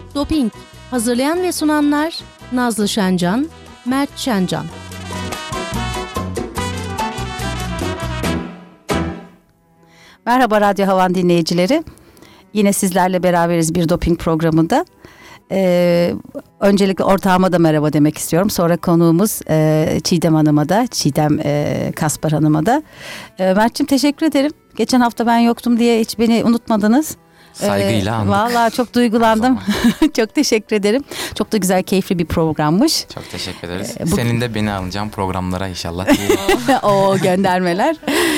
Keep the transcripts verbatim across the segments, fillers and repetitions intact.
Doping. Hazırlayan ve sunanlar Nazlı Şencan, Mert Şencan. Merhaba Radyo Havan dinleyicileri. Yine sizlerle beraberiz bir doping programında. Ee, öncelikle ortağıma da merhaba demek istiyorum. Sonra konuğumuz e, Çiğdem Hanım'a da, Çiğdem e, Kaspar Hanım'a da. E, Mert'ciğim teşekkür ederim. Geçen hafta ben yoktum diye hiç beni unutmadınız. Saygıyla andık. Vallahi çok duygulandım. Çok teşekkür ederim. Çok da güzel, keyifli bir programmış. Çok teşekkür ederiz. Ee, bu... Senin de beni alacağım programlara inşallah. O göndermeler.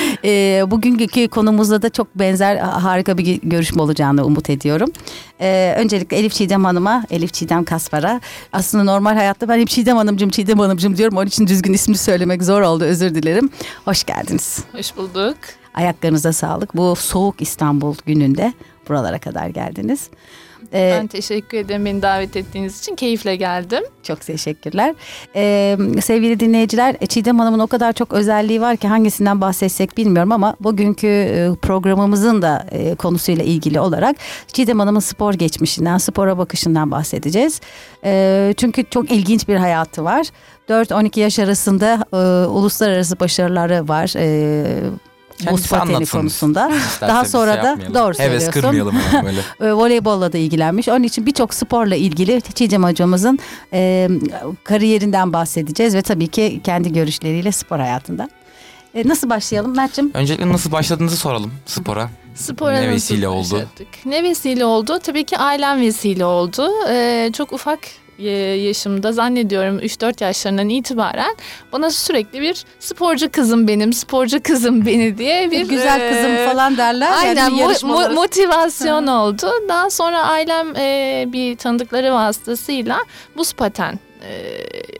Ee, bugünkü konumuzda da çok benzer, harika bir görüşme olacağını umut ediyorum. Ee, öncelikle Elif Çiğdem Hanım'a, Elif Çiğdem Kaspar'a. Aslında normal hayatta ben hep Çiğdem Hanımcığım, Çiğdem Hanımcığım diyorum. Onun için düzgün ismini söylemek zor oldu. Özür dilerim. Hoş geldiniz. Hoş bulduk. Ayaklarınıza sağlık. Bu soğuk İstanbul gününde buralara kadar geldiniz. Ee, ben teşekkür ederim beni davet ettiğiniz için. Keyifle geldim. Çok teşekkürler. Ee, sevgili dinleyiciler, Çiğdem Hanım'ın o kadar çok özelliği var ki hangisinden bahsetsek bilmiyorum ama bugünkü programımızın da konusuyla ilgili olarak Çiğdem Hanım'ın spor geçmişinden, spora bakışından bahsedeceğiz. Ee, çünkü çok ilginç bir hayatı var. dört on iki yaş arasında e, uluslararası başarıları var. E, buz pateni konusunda. Daha sonra şey da doğru söylüyorsun. Heves kırmayalım böyle. Voleybolla da ilgilenmiş. Onun için birçok sporla ilgili Çiğdem hocamızın e, kariyerinden bahsedeceğiz ve tabii ki kendi görüşleriyle spor hayatında. E, nasıl başlayalım Mert'ciğim? Öncelikle nasıl başladığınızı soralım spora. Spora ne vesile oldu? Başladık? Ne vesile oldu? Tabii ki ailem vesile oldu. Ee, çok ufak yaşımda, zannediyorum üç dört yaşlarından itibaren bana sürekli bir sporcu kızım benim, sporcu kızım beni diye bir güzel kızım e, falan derler. Aynen yani mo- motivasyon oldu. Daha sonra ailem e, bir tanıdıkları vasıtasıyla buz paten e,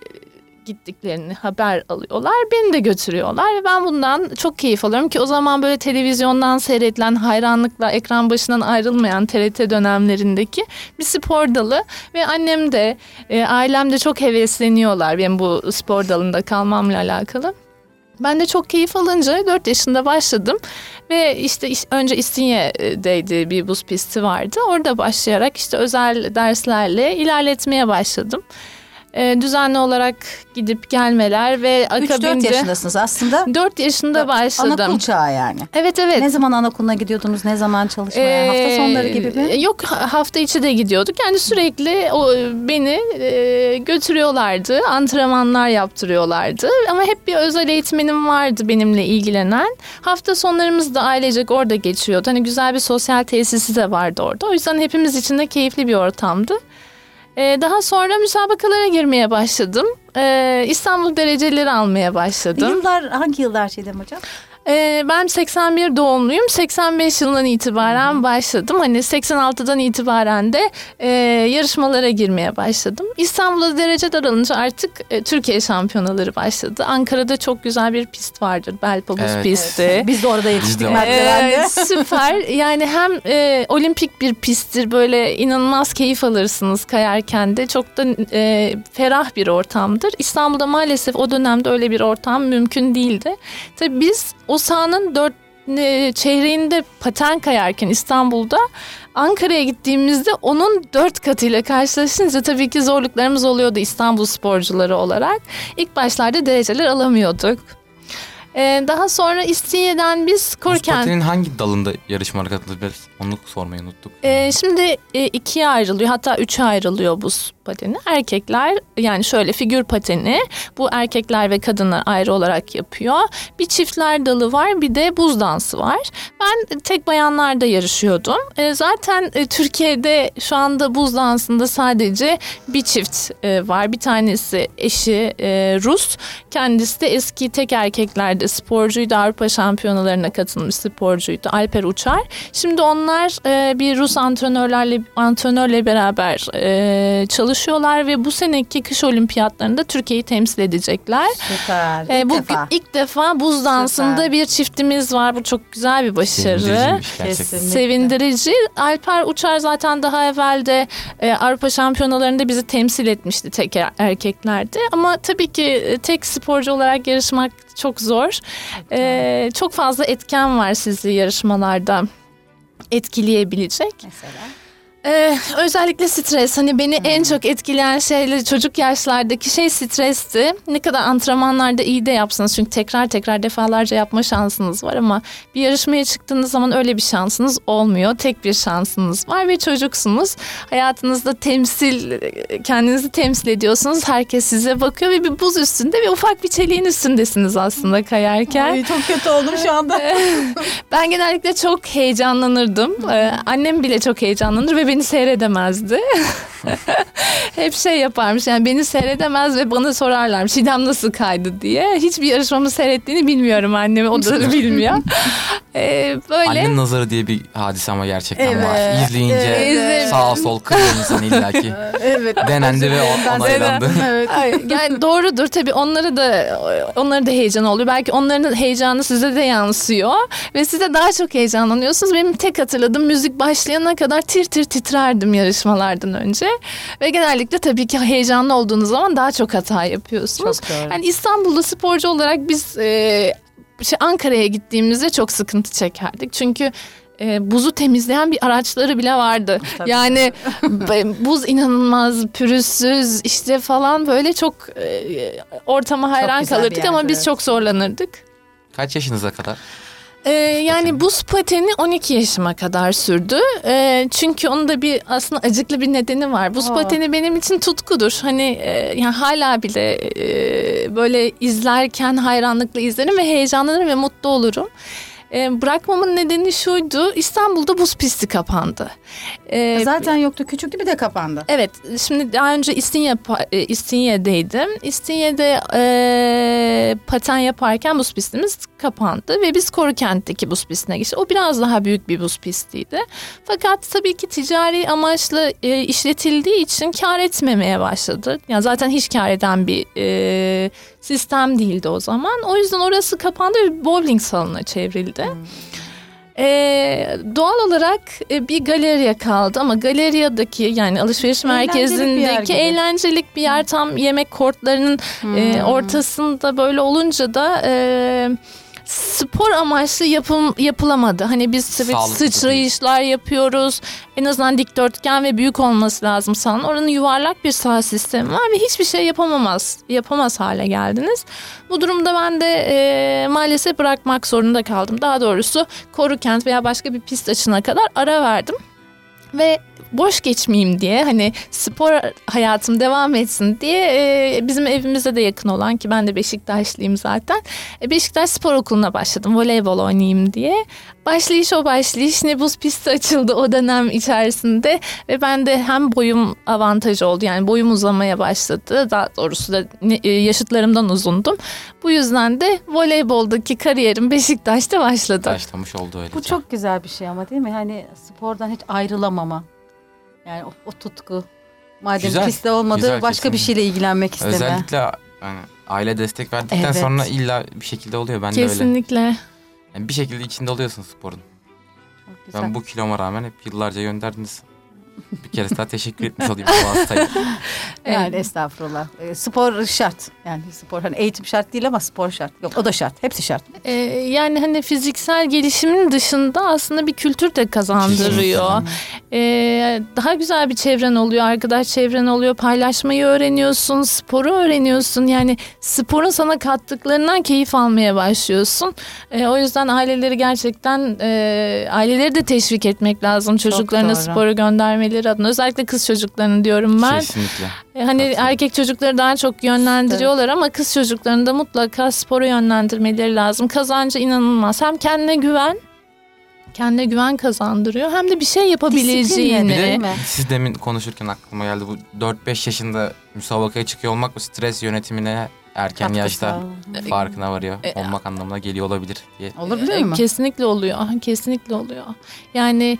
gittiklerini haber alıyorlar. Beni de götürüyorlar ve ben bundan çok keyif alıyorum ki o zaman böyle televizyondan seyredilen, hayranlıkla ekran başından ayrılmayan T R T dönemlerindeki bir spor dalı ve annem de e, ailem de çok hevesleniyorlar benim bu spor dalında kalmamla alakalı. Ben de çok keyif alınca dört yaşında başladım ve işte önce İstinye'deydi, bir buz pisti vardı. Orada başlayarak işte özel derslerle ilerletmeye başladım. E, düzenli olarak gidip gelmeler ve akabinde... üç dört yaşındasınız aslında. dört yaşında başladım. Anaokul çağı yani. Evet evet. Ne zaman anaokuluna gidiyordunuz? Ne zaman çalışmaya? Ee, hafta sonları gibi mi? Yok, hafta içi de gidiyorduk. Yani sürekli o beni e, götürüyorlardı. Antrenmanlar yaptırıyorlardı. Ama hep bir özel eğitmenim vardı benimle ilgilenen. Hafta sonlarımız da ailecek orada geçiyordu. Hani güzel bir sosyal tesisi de vardı orada. O yüzden hepimiz için de keyifli bir ortamdı. Ee, daha sonra müsabakalara girmeye başladım. Ee, İstanbul dereceleri almaya başladım. Yıllar hangi yıllar Çiğdem hocam? Ee, ben seksen bir doğumluyum. seksen beş yılından itibaren Hı-hı. başladım. Hani seksen altıdan itibaren de e, yarışmalara girmeye başladım. İstanbul'da dereceler alınca artık e, Türkiye şampiyonaları başladı. Ankara'da çok güzel bir pist vardır. Belpa buz evet. pisti. Evet. Biz de orada yetiştik. Ee, süper. Yani hem e, olimpik bir pisttir. Böyle inanılmaz keyif alırsınız kayarken de. Çok da e, ferah bir ortamdır. İstanbul'da maalesef o dönemde öyle bir ortam mümkün değildi. Tabii biz o sahanın dört e, çeyreğinde paten kayarken İstanbul'da, Ankara'ya gittiğimizde onun dört katıyla karşılaşınca tabii ki zorluklarımız oluyordu İstanbul sporcuları olarak. İlk başlarda dereceler alamıyorduk. Ee, daha sonra İstinye'den biz korken... Buz patenin hangi dalında yarışmalara katılabiliriz? Onu sormayı unuttuk. Ee, şimdi e, ikiye ayrılıyor, hatta üçe ayrılıyor buz pateni. Erkekler, yani şöyle figür pateni, bu erkekler ve kadınlar ayrı olarak yapıyor. Bir çiftler dalı var, bir de buz dansı var. Ben tek bayanlarda yarışıyordum. E, zaten e, Türkiye'de şu anda buz dansında sadece bir çift e, var. Bir tanesi eşi e, Rus, kendisi de eski tek erkeklerde sporcuydu. Avrupa şampiyonalarına katılmış sporcuydu. Alper Uçar. Şimdi onlar e, bir Rus antrenörlerle antrenörle beraber e, çalışıyorlar ve bu seneki kış olimpiyatlarında Türkiye'yi temsil edecekler. Süper. E, ilk bu defa. ilk defa buz dansında Süper. Bir çiftimiz var. Bu çok güzel bir başarı. Kesinlikle. Sevindirici. Alper Uçar zaten daha evvel de e, Avrupa şampiyonalarında bizi temsil etmişti tek erkeklerde. Ama tabii ki tek sporcu olarak yarışmak çok zor. E, çok fazla etken var sizi yarışmalarda etkileyebilecek. Mesela? Ee, özellikle stres. Hani beni hmm. en çok etkileyen şeyler çocuk yaşlardaki şey stresti. Ne kadar antrenmanlarda iyi de yapsanız, çünkü tekrar tekrar defalarca yapma şansınız var ama bir yarışmaya çıktığınız zaman öyle bir şansınız olmuyor. Tek bir şansınız var ve çocuksunuz. Hayatınızda temsil, kendinizi temsil ediyorsunuz. Herkes size bakıyor ve bir buz üstünde ve ufak bir çeliğin üstündesiniz aslında kayarken. Ay, çok kötü oldum şu anda. Ben genellikle çok heyecanlanırdım. Ee, annem bile çok heyecanlanır ve beni seyredemezdi. Hep şey yaparmış, yani beni seyredemez ve bana sorarlar Çiğdem nasıl kaydı diye. Hiçbir yarışmamı seyrettiğini bilmiyorum annemi, o da bilmiyor. Ee, böyle. Annenin nazarı diye bir hadise ama gerçekten evet. var. İzleyince evet. sağ sol kırıyor insan illaki. Evet. Denendi ve onaylandı. Evet. Yani doğrudur tabii, onları da onları da heyecan oluyor. Belki onların heyecanı size de yansıyor ve siz de daha çok heyecanlanıyorsunuz. Benim tek hatırladığım, müzik başlayana kadar tir tir titrerdim yarışmalardan önce. Ve genellikle tabii ki heyecanlı olduğunuz zaman daha çok hata yapıyorsunuz. Çok doğru. Yani İstanbul'da sporcu olarak biz e, şey Ankara'ya gittiğimizde çok sıkıntı çekerdik. Çünkü e, buzu temizleyen bir araçları bile vardı. Tabii. Yani buz inanılmaz pürüzsüz işte falan, böyle çok e, ortama hayran kalırdık ama biz evet. çok zorlanırdık. Kaç yaşınıza kadar? Ee, yani buz pateni on iki yaşıma kadar sürdü. Ee, çünkü onun da bir aslında acıklı bir nedeni var. Buz Aa. pateni benim için tutkudur. Hani e, yani hala bile e, böyle izlerken hayranlıkla izlerim ve heyecanlanırım ve mutlu olurum. E, bırakmamın nedeni şuydu: İstanbul'da buz pisti kapandı. E, Zaten yoktu, küçüktü, bir de kapandı. Evet, şimdi daha önce İstinye, İstinye'deydim. İstinye'de e, paten yaparken buz pistimiz kapandı ve biz Korukent'teki buz pistine geçtik. O biraz daha büyük bir buz pistiydi. Fakat tabii ki ticari amaçlı e, işletildiği için kar etmemeye başladı. Yani zaten hiç kar eden bir e, sistem değildi o zaman. O yüzden orası kapandı ve bowling salonuna çevrildi. Hmm. Ee, doğal olarak e, bir galeriya kaldı ama galeriyadaki, yani alışveriş Eğlencelik merkezindeki bir eğlencelik bir yer, tam yemek kortlarının hmm. e, ortasında böyle olunca da e, spor amaçlı yapım, yapılamadı. Hani biz tabii sıçrayışlar yapıyoruz. En azından dikdörtgen ve büyük olması lazım sahanın. Oranın yuvarlak bir saha sistemi var ve hiçbir şey yapamamaz, yapamaz hale geldiniz. Bu durumda ben de e, maalesef bırakmak zorunda kaldım. Daha doğrusu Korukent veya başka bir pist açına kadar ara verdim. Ve boş geçmeyeyim diye, hani spor hayatım devam etsin diye e, bizim evimize de yakın olan, ki ben de Beşiktaşlıyım zaten, e, Beşiktaş Spor Okulu'na başladım voleybol oynayayım diye. Başlayış o başlayış, ne buz pisti açıldı o dönem içerisinde ve ben de hem boyum avantajı oldu, yani boyum uzamaya başladı, daha doğrusu da e, yaşıtlarımdan uzundum. Bu yüzden de voleyboldaki kariyerim Beşiktaş'ta başladı. Başlamış oldu öylece. Bu çok güzel bir şey ama, değil mi? Hani spordan hiç ayrılamama. Yani o, o tutku. Madem güzel, pistte olmadı, güzel, başka kesinlikle. Bir şeyle ilgilenmek isteme. Özellikle yani aile destek verdikten evet. sonra illa bir şekilde oluyor. Ben Kesinlikle. de öyle. Kesinlikle. Yani bir şekilde içinde oluyorsun sporun. Çok güzel. Ben bu kiloma rağmen hep yıllarca gönderdiniz. Bir kere daha teşekkür etmiş olayım bu hastayı. Yani Evet. estağfurullah. E, spor şart. Yani spor, hani eğitim şart değil ama spor şart. Yok, o da şart. Hepsi şart. Ee, yani hani fiziksel gelişimin dışında aslında bir kültür de kazandırıyor. Ee, daha güzel bir çevren oluyor, arkadaş çevren oluyor, paylaşmayı öğreniyorsun, sporu öğreniyorsun. Yani sporun sana kattıklarından keyif almaya başlıyorsun. Ee, o yüzden aileleri gerçekten e, aileleri de teşvik etmek lazım çocuklarına sporu göndermeleri adına. Özellikle kız çocuklarını diyorum ben. Kesinlikle. Ee, hani Kesinlikle. erkek çocukları daha çok yönlendiriyorlar ama kız çocuklarını da mutlaka spora yönlendirmeleri lazım. Kazancı inanılmaz. Hem kendine güven, kendine güven kazandırıyor, hem de bir şey yapabileceğini. Bir de siz demin konuşurken aklıma geldi, bu dört beş yaşında müsabakaya çıkıyor olmak bu stres yönetimine erken Katkısı. yaşta farkına varıyor E, olmak anlamına geliyor olabilir diye. Olabilir mi? Kesinlikle oluyor. Kesinlikle oluyor. Yani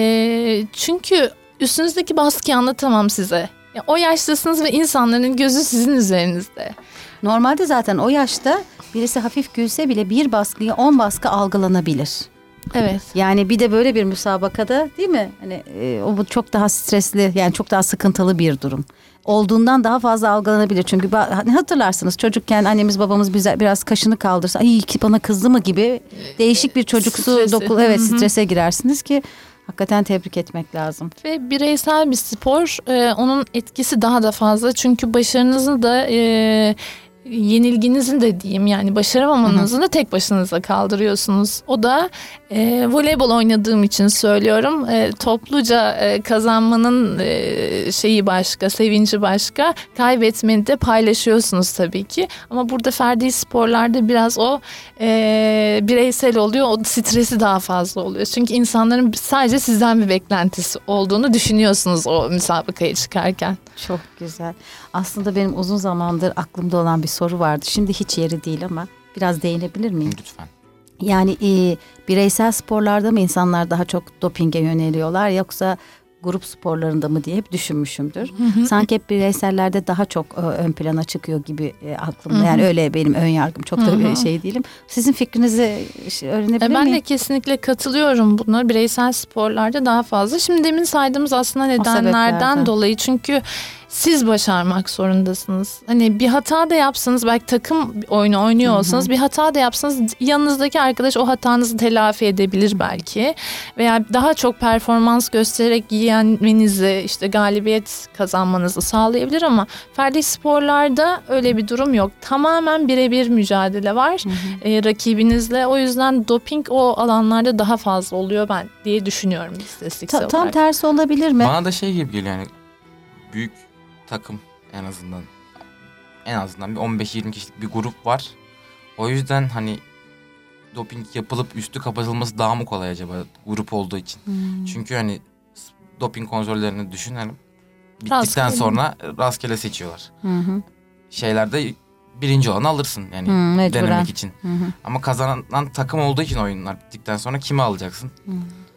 e, çünkü üstünüzdeki baskıyı anlatamam size. Ya, o yaştasınız ve insanların gözü sizin üzerinizde. Normalde zaten o yaşta birisi hafif gülse bile bir baskıyı on baskı algılanabilir. Evet. Yani bir de böyle bir müsabakada, değil mi? Hani e, o bu çok daha stresli, yani çok daha sıkıntılı bir durum. Olduğundan daha fazla algılanabilir. Çünkü hani hatırlarsınız, çocukken annemiz babamız bize biraz kaşını kaldırsa, ay ki bana kızdı mı gibi değişik bir çocuksu Stresi. dokul evet Hı-hı. strese girersiniz ki Hakikaten tebrik etmek lazım. Ve bireysel bir spor, e, onun etkisi daha da fazla. Çünkü başarınızı da e, yenilginizin de diyeyim, yani başaramamanızı da tek başınıza kaldırıyorsunuz. O da e, voleybol oynadığım için söylüyorum. E, topluca e, kazanmanın e, şeyi başka, sevinci başka. Kaybetmeyi de paylaşıyorsunuz tabii ki. Ama burada ferdi sporlarda biraz o e, bireysel oluyor. O stresi daha fazla oluyor. Çünkü insanların sadece sizden bir beklentisi olduğunu düşünüyorsunuz o müsabakaya çıkarken. Çok güzel. Aslında benim uzun zamandır aklımda olan bir soru vardı. Şimdi hiç yeri değil ama biraz değinebilir miyim? Lütfen. Yani e, bireysel sporlarda mı insanlar daha çok dopinge yöneliyorlar yoksa grup sporlarında mı diye hep düşünmüşümdür. Hı hı. Sanki hep bireysellerde daha çok e, ön plana çıkıyor gibi e, aklımda. Hı hı. Yani öyle benim ön yargım, çok da hı hı. şey değilim. Sizin fikrinizi öğrenebilir e, miyim? Ben de kesinlikle katılıyorum buna. Bireysel sporlarda daha fazla. Şimdi demin saydığımız aslında nedenlerden dolayı. Çünkü siz başarmak zorundasınız. Hani bir hata da yapsanız, belki takım oyunu oynuyor olsanız, hı hı. bir hata da yapsanız yanınızdaki arkadaş o hatanızı telafi edebilir belki. Veya daha çok performans göstererek yenmenizi, işte galibiyet kazanmanızı sağlayabilir ama ferdi sporlarda öyle bir durum yok. Tamamen birebir mücadele var hı hı. E, rakibinizle. O yüzden doping o alanlarda daha fazla oluyor ben diye düşünüyorum istatistiksel Ta- olarak. Tam tersi olabilir mi? Bana da şey gibi geliyor, yani büyük takım, en azından en azından bir on beş yirmi kişilik bir grup var. O yüzden hani doping yapılıp üstü kapatılması daha mı kolay acaba grup olduğu için? Hmm. Çünkü hani doping kontrollerini düşünelim. Bittikten rastgele. sonra rastgele seçiyorlar. Hı hı. Şeylerde birinci olanı alırsın yani hmm, denemek için. Hı hı. Ama kazanan takım olduğu için oyunlar bittikten sonra kimi alacaksın? Hı.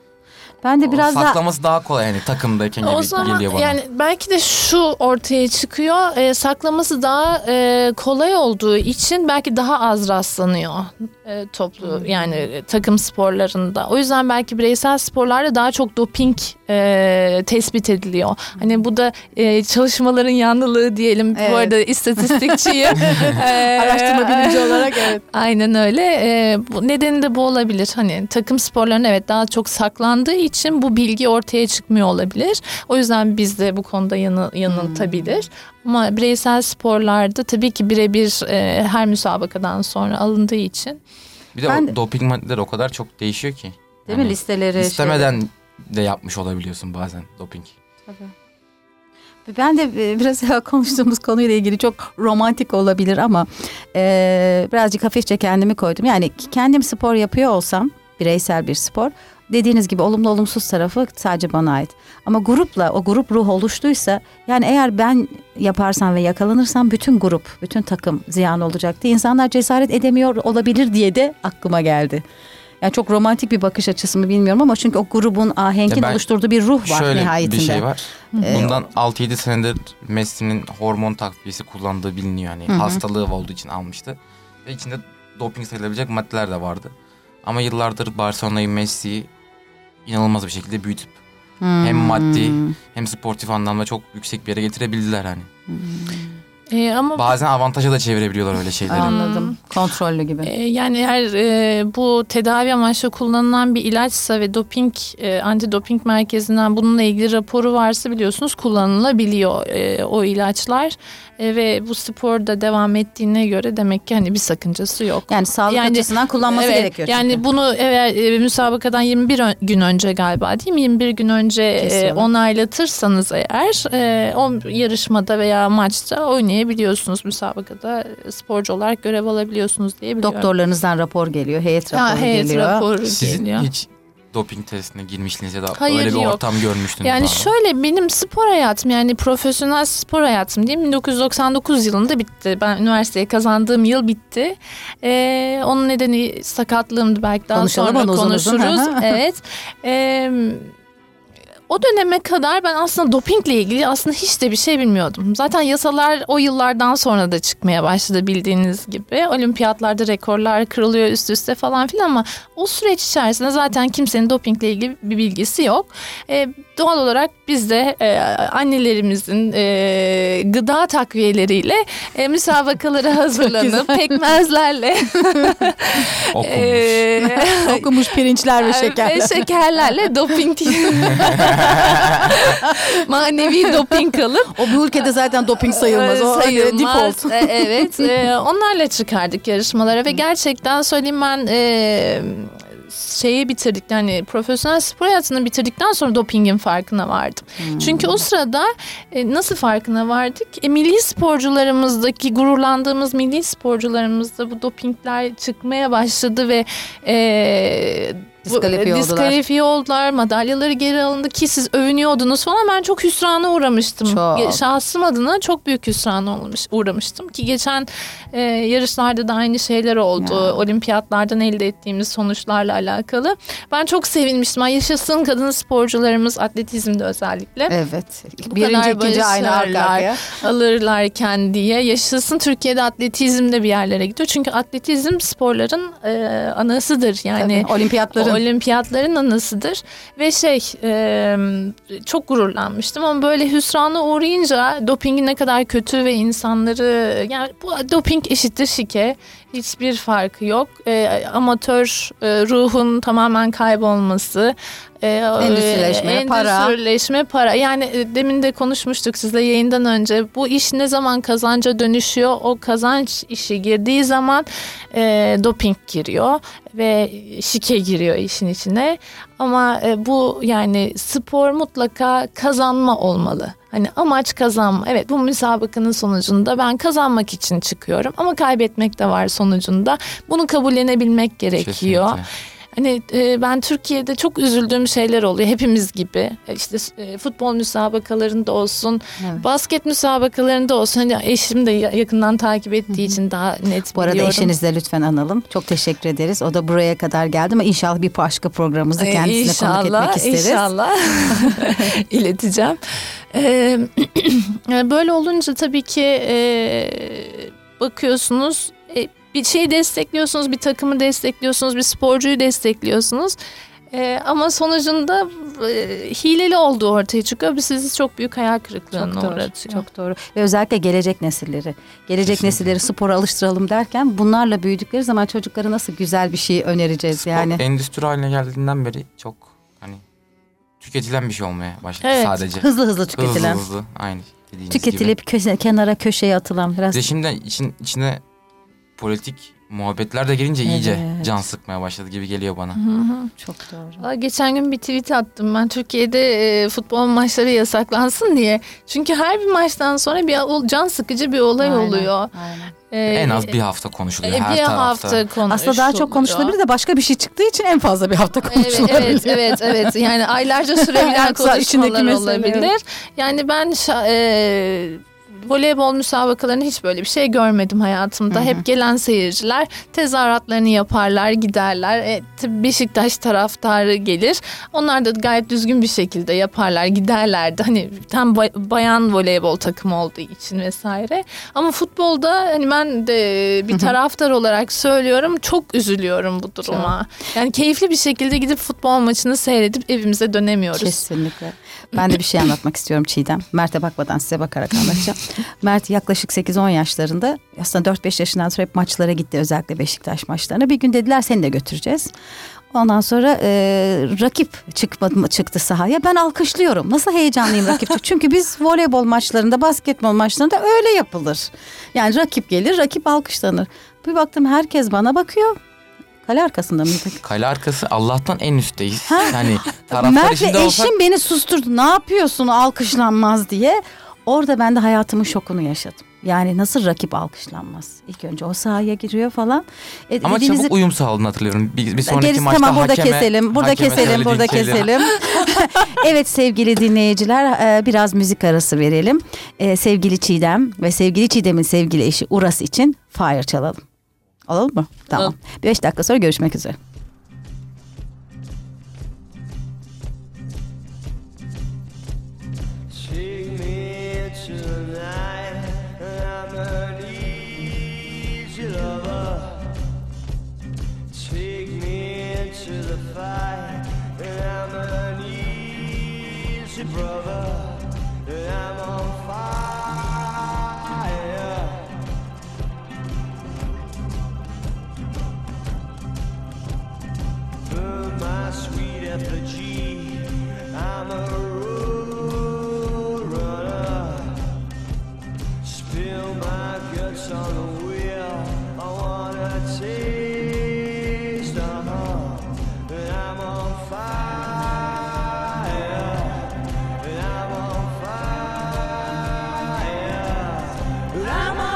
Ben de biraz daha saklaması daha kolay yani takımdayken gibi zaman, geliyor bana. Yani belki de şu ortaya çıkıyor. E, saklaması daha e, kolay olduğu için belki daha az rastlanıyor e, toplu hmm. yani e, takım sporlarında. O yüzden belki bireysel sporlarda daha çok doping e, tespit ediliyor. Hmm. Hani bu da e, çalışmaların yanlılığı diyelim. Evet. Bu arada istatistikçiyim. e, Araştırma bilimci olarak evet. Aynen öyle. E, bu nedeni de bu olabilir. Hani takım sporlarının evet daha çok saklandığı için için bu bilgi ortaya çıkmıyor olabilir. O yüzden biz de bu konuda yanı, yanıltabilir. Hmm. Ama bireysel sporlarda tabii ki birebir e, her müsabakadan sonra alındığı için. Bir de ben o de, doping maddeleri o kadar çok değişiyor ki. Değil yani mi listeleri? İstemeden şey de yapmış olabiliyorsun bazen doping. Tabii. Ben de biraz konuştuğumuz konuyla ilgili çok romantik olabilir ama e, birazcık hafifçe kendimi koydum. Yani kendim spor yapıyor olsam, bireysel bir spor, dediğiniz gibi olumlu olumsuz tarafı sadece bana ait. Ama grupla, o grup ruh oluştuysa, yani eğer ben yaparsam ve yakalanırsam bütün grup, bütün takım ziyan olacaktı. İnsanlar cesaret edemiyor olabilir diye de aklıma geldi. Yani çok romantik bir bakış açısı mı bilmiyorum ama çünkü o grubun ahenkini oluşturduğu bir ruh var şöyle nihayetinde. Şöyle bir şey var. Ee, Bundan altı yedi senedir Messi'nin hormon takviyesi kullandığı biliniyor. Yani hı hı. hastalığı olduğu için almıştı. Ve içinde doping sayılabilecek maddeler de vardı. Ama yıllardır Barcelona'yı, Messi'yi inanılmaz bir şekilde büyütüp hmm. hem maddi hem sportif anlamda çok yüksek bir yere getirebildiler hani. Hmm. Ee, ama bazen avantaja da çevirebiliyorlar öyle şeyleri. Anladım. Hmm. Kontrollü gibi. Ee, yani eğer e, bu tedavi amaçlı kullanılan bir ilaçsa ve doping e, antidoping merkezinden bununla ilgili raporu varsa biliyorsunuz kullanılabiliyor e, o ilaçlar e, ve bu sporda devam ettiğine göre demek ki hani bir sakıncası yok. Yani sağlık yani, açısından kullanması evet, gerekiyor. Çünkü. Yani bunu eğer e, müsabakadan yirmi bir ön, gün önce galiba değil mi? yirmi bir gün önce e, onaylatırsanız eğer e, o yarışmada veya maçta oynayabiliyorsunuz, müsabakada sporcu olarak görev alabiliyorsunuz diye biliyorum. Doktorlarınızdan rapor geliyor, heyet raporu ha, heyet geliyor. Raporu Sizin geliyor. hiç doping testine girmişsiniz ya da Hayır, öyle bir yok. ortam görmüştünüz? Yani bana. şöyle benim spor hayatım, yani profesyonel spor hayatım diyeyim, bin dokuz yüz doksan dokuz yılında bitti. Ben üniversiteyi kazandığım yıl bitti. Ee, onun nedeni sakatlığımdı, belki daha Konuşalım sonra uzun konuşuruz. uzun. Evet. Ee, o döneme kadar ben aslında dopingle ilgili aslında hiç de bir şey bilmiyordum. Zaten yasalar o yıllardan sonra da çıkmaya başladı bildiğiniz gibi. Olimpiyatlarda rekorlar kırılıyor üst üste falan filan ama o süreç içerisinde zaten kimsenin dopingle ilgili bir bilgisi yok. E, doğal olarak biz de e, annelerimizin e, gıda takviyeleriyle e, müsabakalara hazırlanıp pekmezlerle Okumuş. e, Okumuş pirinçler ve şekerler. ve şekerlerle doping manevi doping alıp O bu ülkede zaten doping sayılmaz. O sayılmaz. default. E, evet. E, onlarla çıkardık yarışmalara ve gerçekten söyleyeyim ben e, şeyi bitirdik, yani profesyonel spor hayatını bitirdikten sonra dopingin farkına vardım. Hmm. Çünkü o sırada e, nasıl farkına vardık? E, milli sporcularımızdaki, gururlandığımız milli sporcularımızda bu dopingler çıkmaya başladı ve e, Diskalifiye oldular. diskalifiye oldular. Madalyaları geri alındı ki siz övünüyordunuz falan. Ben çok hüsrana uğramıştım. Çok. Şahsım adına çok büyük hüsrana uğramıştım ki geçen e, yarışlarda da aynı şeyler oldu. Ya. Olimpiyatlardan elde ettiğimiz sonuçlarla alakalı. Ben çok sevinmiştim. Ay yaşasın kadın sporcularımız atletizmde özellikle. Evet. Bu Birinci, kadar ikinci aynı arka arkaya alırlarken diye yaşasın. Türkiye'de atletizmde bir yerlere gidiyor. Çünkü atletizm sporların e, anasıdır. Yani tabii, olimpiyatların olimpiyatların anasıdır ve şey e, çok gururlanmıştım ama böyle hüsrana uğrayınca dopingin ne kadar kötü ve insanları, yani bu doping eşittir şike, hiçbir farkı yok. E, amatör e, ruhun tamamen kaybolması, e, endüstrileşme, e, para. endüstrileşme, para. Yani e, demin de konuşmuştuk sizle yayından önce. Bu iş ne zaman kazanca dönüşüyor? O kazanç işi girdiği zaman e, doping giriyor ve şike giriyor işin içine. Ama e, bu yani spor mutlaka kazanma olmalı. Hani amaç kazanma. Evet, bu müsabakanın sonucunda ben kazanmak için çıkıyorum ama kaybetmek de var sonucunda. Bunu kabullenebilmek gerekiyor. Kesinlikle. Hani e, ben Türkiye'de çok üzüldüğüm şeyler oluyor hepimiz gibi. E, işte e, futbol müsabakalarında olsun, evet. basket müsabakalarında olsun. Hani eşim de yakından takip ettiği Hı-hı. için daha net biliyorum. Bu arada eşinizle lütfen analım. Çok teşekkür ederiz. O da buraya kadar geldi ama inşallah bir başka programımızda kendisine inşallah, konuk etmek isteriz. İnşallah. İleteceğim. Ee, böyle olunca tabii ki e, bakıyorsunuz e, bir şeyi destekliyorsunuz, bir takımı destekliyorsunuz, bir sporcuyu destekliyorsunuz. Ee, ama sonucunda e, hileli olduğu ortaya çıkıyor. Bu sizi çok büyük hayal kırıklığına çok doğru, uğratıyor. Çok doğru. Ve özellikle gelecek nesilleri. Gelecek Kesinlikle. nesilleri spora alıştıralım derken bunlarla büyüdükleri zaman çocuklara nasıl güzel bir şey önereceğiz Spor, yani. endüstri haline geldiğinden beri çok hani tüketilen bir şey olmaya başladı evet. sadece. Hızlı hızlı tüketilen. Hızlı hızlı aynı dediğiniz Tüketilip gibi. Köşe, kenara köşeye atılan biraz. Ve şimdi için, içine politik muhabbetler de gelince evet. iyice can sıkmaya başladı gibi geliyor bana. Hı hı. Çok doğru. Geçen gün bir tweet attım ben, Türkiye'de e, futbol maçları yasaklansın diye. Çünkü her bir maçtan sonra bir can sıkıcı bir olay aynen, oluyor. Aynen. Ee, en az bir hafta konuşuluyor e, her bir tarafta. Hafta konuşuluyor. Aslında daha çok konuşulabilir de başka bir şey çıktığı için en fazla bir hafta konuşulabilir. Evet, evet, evet. Yani aylarca sürebilen konuşmalar olabilir. Evet. Yani ben şa- e, voleybol müsabakalarında hiç böyle bir şey görmedim hayatımda. Hı hı. Hep gelen seyirciler tezahüratlarını yaparlar, giderler. E, Beşiktaş taraftarı gelir. Onlar da gayet düzgün bir şekilde yaparlar, giderlerdi. Hani tam bayan voleybol takımı olduğu için vesaire. Ama futbolda hani ben de bir taraftar olarak söylüyorum, çok üzülüyorum bu duruma. Çok. Yani keyifli bir şekilde gidip futbol maçını seyredip evimize dönemiyoruz. Kesinlikle. Ben de bir şey anlatmak istiyorum Çiğdem. Mert'e bakmadan size bakarak anlatacağım. Mert yaklaşık sekiz on yaşlarında, aslında dört beş yaşından sonra hep maçlara gitti, özellikle Beşiktaş maçlarına. Bir gün dediler seni de götüreceğiz. Ondan sonra e, rakip çıkmadı, çıktı sahaya. Ben alkışlıyorum. Nasıl heyecanlıyım rakip çıktı. Çünkü biz voleybol maçlarında, basketbol maçlarında öyle yapılır. Yani rakip gelir, rakip alkışlanır. Bir baktım herkes bana bakıyor. Kale arkasında mıydık? Kale arkası, Allah'tan en üstteyiz. Ha? Yani taraftar Mert içinde ve olsak... eşim beni susturdu. Ne yapıyorsun alkışlanmaz diye. Orada ben de hayatımın şokunu yaşadım. Yani nasıl rakip alkışlanmaz? İlk önce o sahaya giriyor falan. E, Ama dediğinizi... çabuk uyum sağladığını hatırlıyorum. Bir, bir sonraki Gerisi, maçta tamam, burada hakeme, keselim, burada hakeme keselim, burada şeyleri. keselim. Evet sevgili dinleyiciler, biraz müzik arası verelim. Sevgili Çiğdem ve sevgili Çiğdem'in sevgili eşi Uras için Fire çalalım. Alalım mı? Tamam. Bir beş dakika sonra görüşmek üzere. your brother, and I'm on fire. Burn my sweet effigy, I'm a road runner. Spill my guts on the wheel, I wanna taste, uh-huh, and I'm on fire, and I'm on fire, and I'm on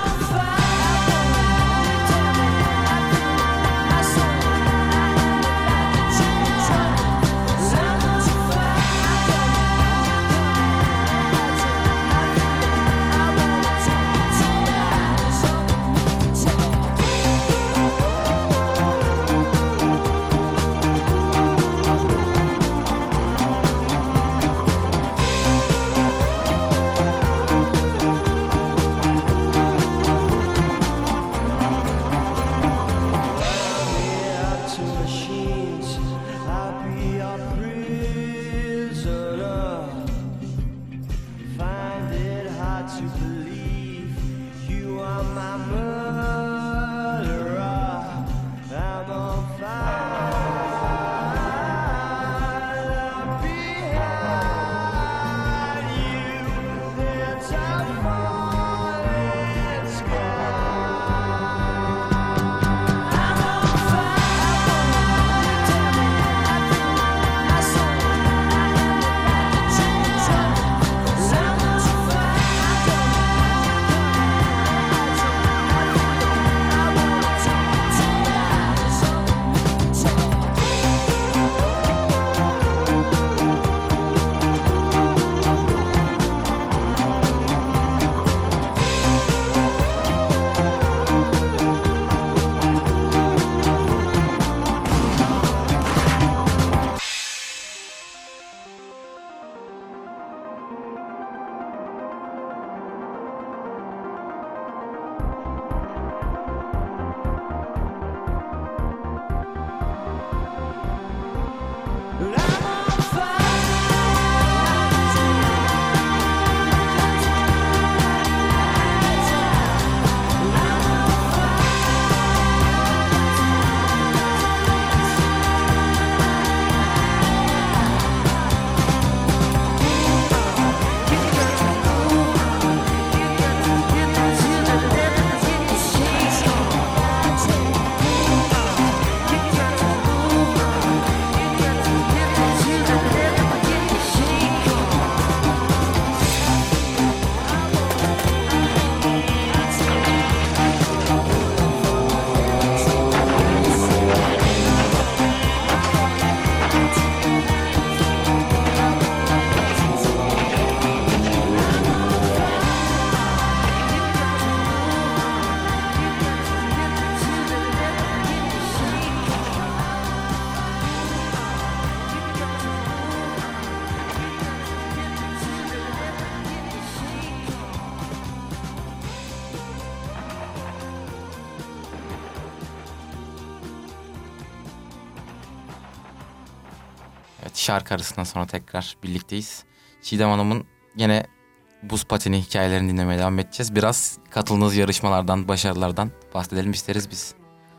Evet, şarkı arasından sonra tekrar birlikteyiz. Çiğdem Hanım'ın yine buz pateni hikayelerini dinlemeye devam edeceğiz. Biraz katıldığınız yarışmalardan, başarılardan bahsedelim isteriz biz.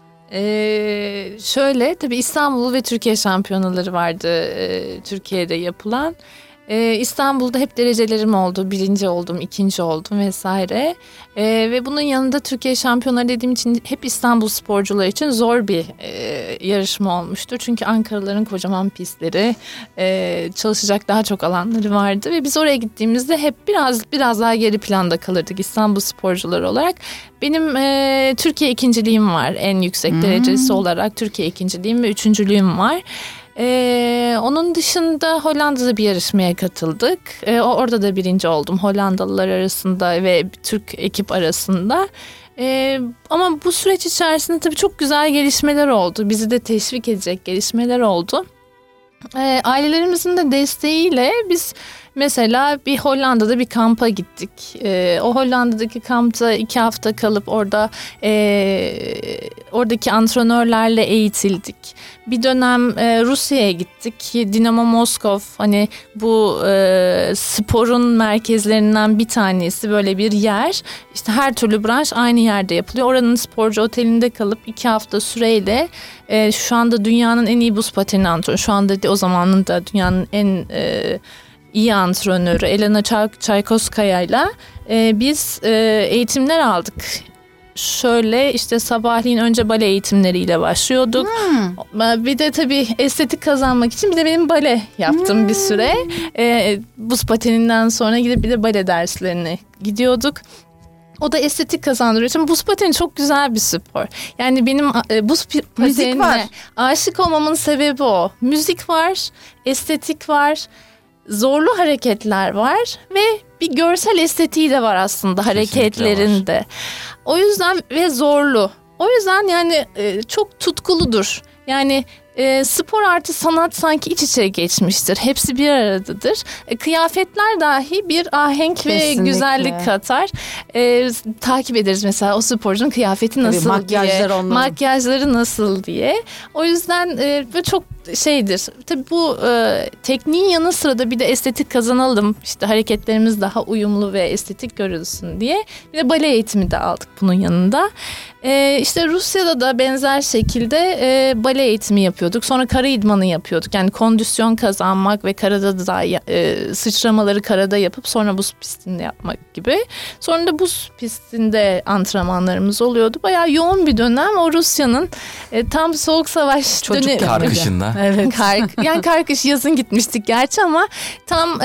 Ee, şöyle tabii İstanbul ve Türkiye şampiyonaları vardı e, Türkiye'de yapılan. Ee, İstanbul'da hep derecelerim oldu. Birinci oldum, ikinci oldum vesaire. Ee, ve bunun yanında Türkiye şampiyonaları dediğim için hep İstanbul sporcuları için zor bir e, yarışma olmuştur. Çünkü Ankaralıların kocaman pistleri, e, çalışacak daha çok alanları vardı. Ve biz oraya gittiğimizde hep biraz biraz daha geri planda kalırdık İstanbul sporcuları olarak. Benim e, Türkiye ikinciliğim var, en yüksek hmm. derecesi olarak Türkiye ikinciliğim ve üçüncülüğüm var. Ee, onun dışında Hollanda'da bir yarışmaya katıldık. Ee, orada da birinci oldum Hollandalılar arasında ve Türk ekip arasında. Ee, ama bu süreç içerisinde tabii çok güzel gelişmeler oldu. Bizi de teşvik edecek gelişmeler oldu. Ee, ailelerimizin de desteğiyle biz mesela bir Hollanda'da bir kampa gittik. Ee, o Hollanda'daki kampta iki hafta kalıp orada e, oradaki antrenörlerle eğitildik. bir dönem e, Rusya'ya gittik. Dinamo Moskov hani bu e, sporun merkezlerinden bir tanesi, böyle bir yer. İşte her türlü branş aynı yerde yapılıyor. Oranın sporcu otelinde kalıp iki hafta süreyle e, şu anda dünyanın en iyi buz pateni antrenörü. Şu anda de, o zamanın da dünyanın en e, iyi antrenörü Elena Çaykovskaya'yla e, biz e, eğitimler aldık. Şöyle işte sabahleyin önce bale eğitimleriyle başlıyorduk. Hmm. Bir de tabii estetik kazanmak için bir de benim bale yaptım hmm. bir süre. Ee, buz pateninden sonra gidip bir de bale derslerine gidiyorduk. O da estetik kazandırıyor. Şimdi buz pateni çok güzel bir spor. Yani benim e, buz patenine aşık olmamın sebebi o. Müzik var, estetik var, zorlu hareketler var ve bir görsel estetiği de var aslında hareketlerinde. Var. O yüzden ve zorlu. O yüzden yani e, çok tutkuludur. Yani e, spor artı sanat sanki iç içe geçmiştir. Hepsi bir aradadır. E, kıyafetler dahi bir ahenk Kesinlikle. ve güzellik katar. E, takip ederiz mesela o sporcunun kıyafeti nasıl Tabii, makyajlar diye. Onların. Makyajları nasıl diye. O yüzden e, çok şeydir. Tabii bu e, tekniğin yanı sıra da bir de estetik kazanalım. İşte hareketlerimiz daha uyumlu ve estetik görülsün diye. Bir de bale eğitimi de aldık bunun yanında. E, işte Rusya'da da benzer şekilde e, bale eğitimi yapıyorduk. Sonra kara idmanı yapıyorduk. Yani kondisyon kazanmak ve karada da e, sıçramaları karada yapıp sonra buz pistinde yapmak gibi. Sonra da buz pistinde antrenmanlarımız oluyordu. Bayağı yoğun bir dönem. O Rusya'nın e, tam soğuk savaş dönemi. Kar kışında. Evet, kar, yani kar kış yazın gitmiştik gerçi ama tam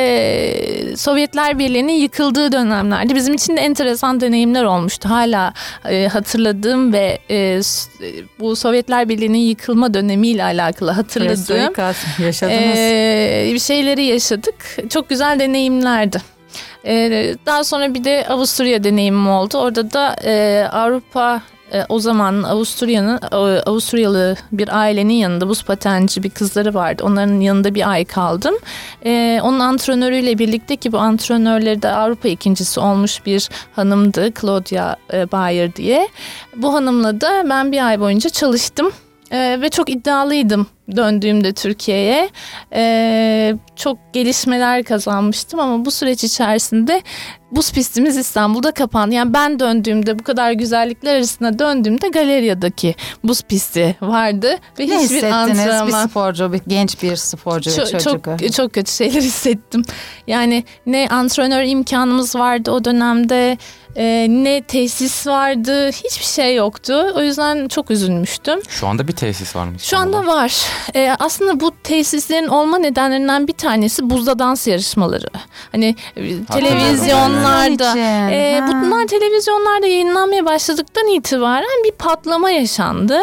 e, Sovyetler Birliği'nin yıkıldığı dönemlerde bizim için de enteresan deneyimler olmuştu. Hala e, hatırladığım ve e, bu Sovyetler Birliği'nin yıkılma dönemiyle alakalı hatırladığım e, bir şeyleri yaşadık. Çok güzel deneyimlerdi. E, daha sonra bir de Avusturya deneyimim oldu. Orada da e, Avrupa o zaman Avusturya'nın Avusturyalı bir ailenin yanında buz patenci bir kızları vardı. Onların yanında bir ay kaldım. Ee, onun antrenörüyle birlikte ki bu antrenörleri de Avrupa ikincisi olmuş bir hanımdı. Claudia e, Bayer diye. Bu hanımla da ben bir ay boyunca çalıştım. Ee, ve çok iddialıydım döndüğümde Türkiye'ye. Ee, çok gelişmeler kazanmıştım ama bu süreç içerisinde buz pistimiz İstanbul'da kapandı. Yani ben döndüğümde bu kadar güzellikler arasında döndüğümde Galerya'daki buz pisti vardı. Ve ne hiçbir antrenman... bir sporcu, bir genç bir sporcu çok, çocuk? Çok, çok kötü şeyler hissettim. Yani ne antrenör imkanımız vardı o dönemde, e, ne tesis vardı, hiçbir şey yoktu. O yüzden çok üzülmüştüm. Şu anda bir tesis var mı? Şu anda var. Ee, aslında bu tesislerin olma nedenlerinden bir tanesi buzda dans yarışmaları. Hani televizyonlarda, e, bunlar televizyonlarda yayınlanmaya başladıktan itibaren bir patlama yaşandı.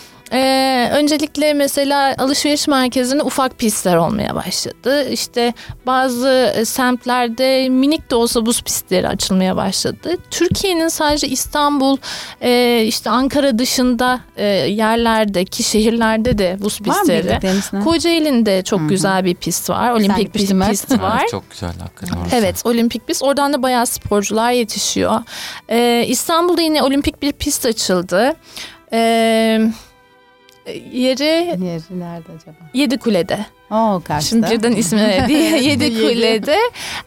Ee, öncelikle mesela alışveriş merkezinde ufak pistler olmaya başladı. İşte bazı semtlerde minik de olsa buz pistleri açılmaya başladı. Türkiye'nin sadece İstanbul, e, işte Ankara dışında e, yerlerdeki şehirlerde de buz pistleri. Kocaeli'nde çok Hı-hı. güzel bir pist var. Olimpik bir pist var. Evet, çok güzel hakikaten. Evet, olimpik pist. Oradan da bayağı sporcular yetişiyor. Ee, İstanbul'da yine olimpik bir pist açıldı. Eee Yeri, Yeri nerede acaba? Yedikule'de. Oo, karşıda. Şimdi birden ismi değil. Yedikule'de.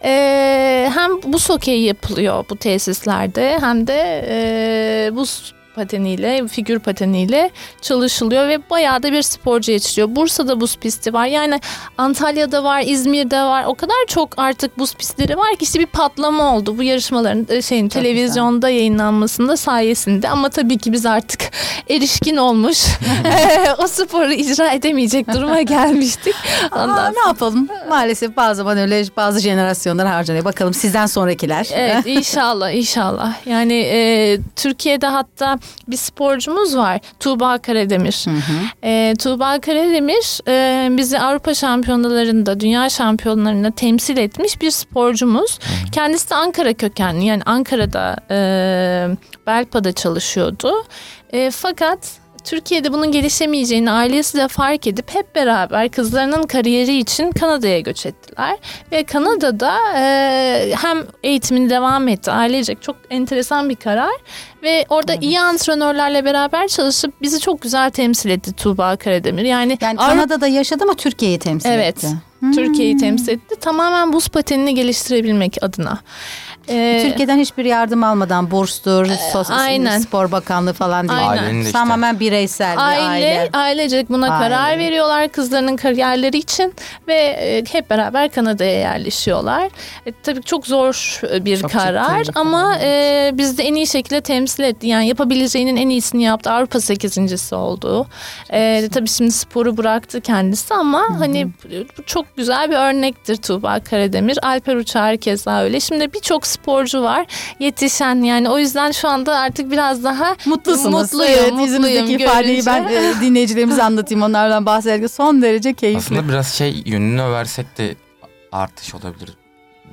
Ee, hem buz hokeyi yapılıyor bu tesislerde hem de e, buz pateniyle, figür pateniyle çalışılıyor ve bayağı da bir sporcu yetişiyor. Bursa'da buz pisti var. Yani Antalya'da var, İzmir'de var. O kadar çok artık buz pistleri var ki işte bir patlama oldu bu yarışmaların şeyin çok televizyonda güzel. Yayınlanmasında sayesinde. Ama tabii ki biz artık erişkin olmuş o sporu icra edemeyecek duruma gelmiştik. Ondan Aa, ne yapalım? Maalesef bazı zaman öyle bazı jenerasyonlar harcanıyor. Bakalım sizden sonrakiler. Evet, inşallah inşallah. Yani e, Türkiye'de hatta bir sporcumuz var. Tuğba Karademir. Hı hı. E, Tuğba Karademir e, bizi Avrupa şampiyonalarında, dünya şampiyonlarında temsil etmiş bir sporcumuz. Hı. Kendisi de Ankara kökenli. Yani Ankara'da e, Belpa'da çalışıyordu. E, fakat Türkiye'de bunun gelişemeyeceğini ailesi de fark edip hep beraber kızlarının kariyeri için Kanada'ya göç ettiler. Ve Kanada'da e, hem eğitimini devam etti ailecek, çok enteresan bir karar. Ve orada evet. iyi antrenörlerle beraber çalışıp bizi çok güzel temsil etti Tuğba Karademir. Yani, yani Kanada'da yaşadı ama Türkiye'yi temsil evet, etti. Evet, Türkiye'yi hmm. temsil etti. Tamamen buz patenini geliştirebilmek adına. Ee, Türkiye'den hiçbir yardım almadan burstur, sos, aynen. spor bakanlığı falan değil. Aynen. Işte. Tamamen bireysel bir aile. aile. Ailecek buna aile. karar veriyorlar kızlarının kariyerleri için ve hep beraber Kanada'ya yerleşiyorlar. E, tabii çok zor bir çok karar ama e, biz de en iyi şekilde temsil etti. Yani yapabileceğinin en iyisini yaptı. Avrupa sekizincisi oldu. E, tabii şimdi sporu bıraktı kendisi ama Hı-hı. hani çok güzel bir örnektir Tuğba Karademir. Alper Uçar keza öyle. Şimdi birçok sporcu var yetişen, yani o yüzden şu anda artık biraz daha mutlusunuz. Mutluyum, evet, mutluyum yüzünüzdeki ifadeyi ben e, dinleyicilerimize anlatayım, onlardan bahsederken son derece keyifli. Aslında biraz şey yönünü översek de artış olabilir. Hmm.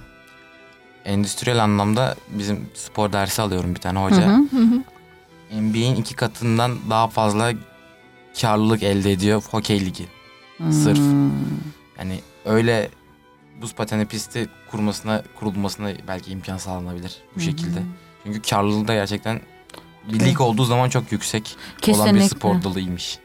Endüstriyel anlamda bizim spor dersi alıyorum bir tane hoca. Hı hı. N B A'in iki katından daha fazla karlılık elde ediyor hokey ligi. Hmm. Sırf. Yani öyle buz pateni pisti kurmasına, kurulmasına belki imkan sağlanabilir bu Hı-hı. şekilde. Çünkü karlılığı da gerçekten bir lig olduğu zaman çok yüksek Kesinlikle. olan bir spor dalıymış.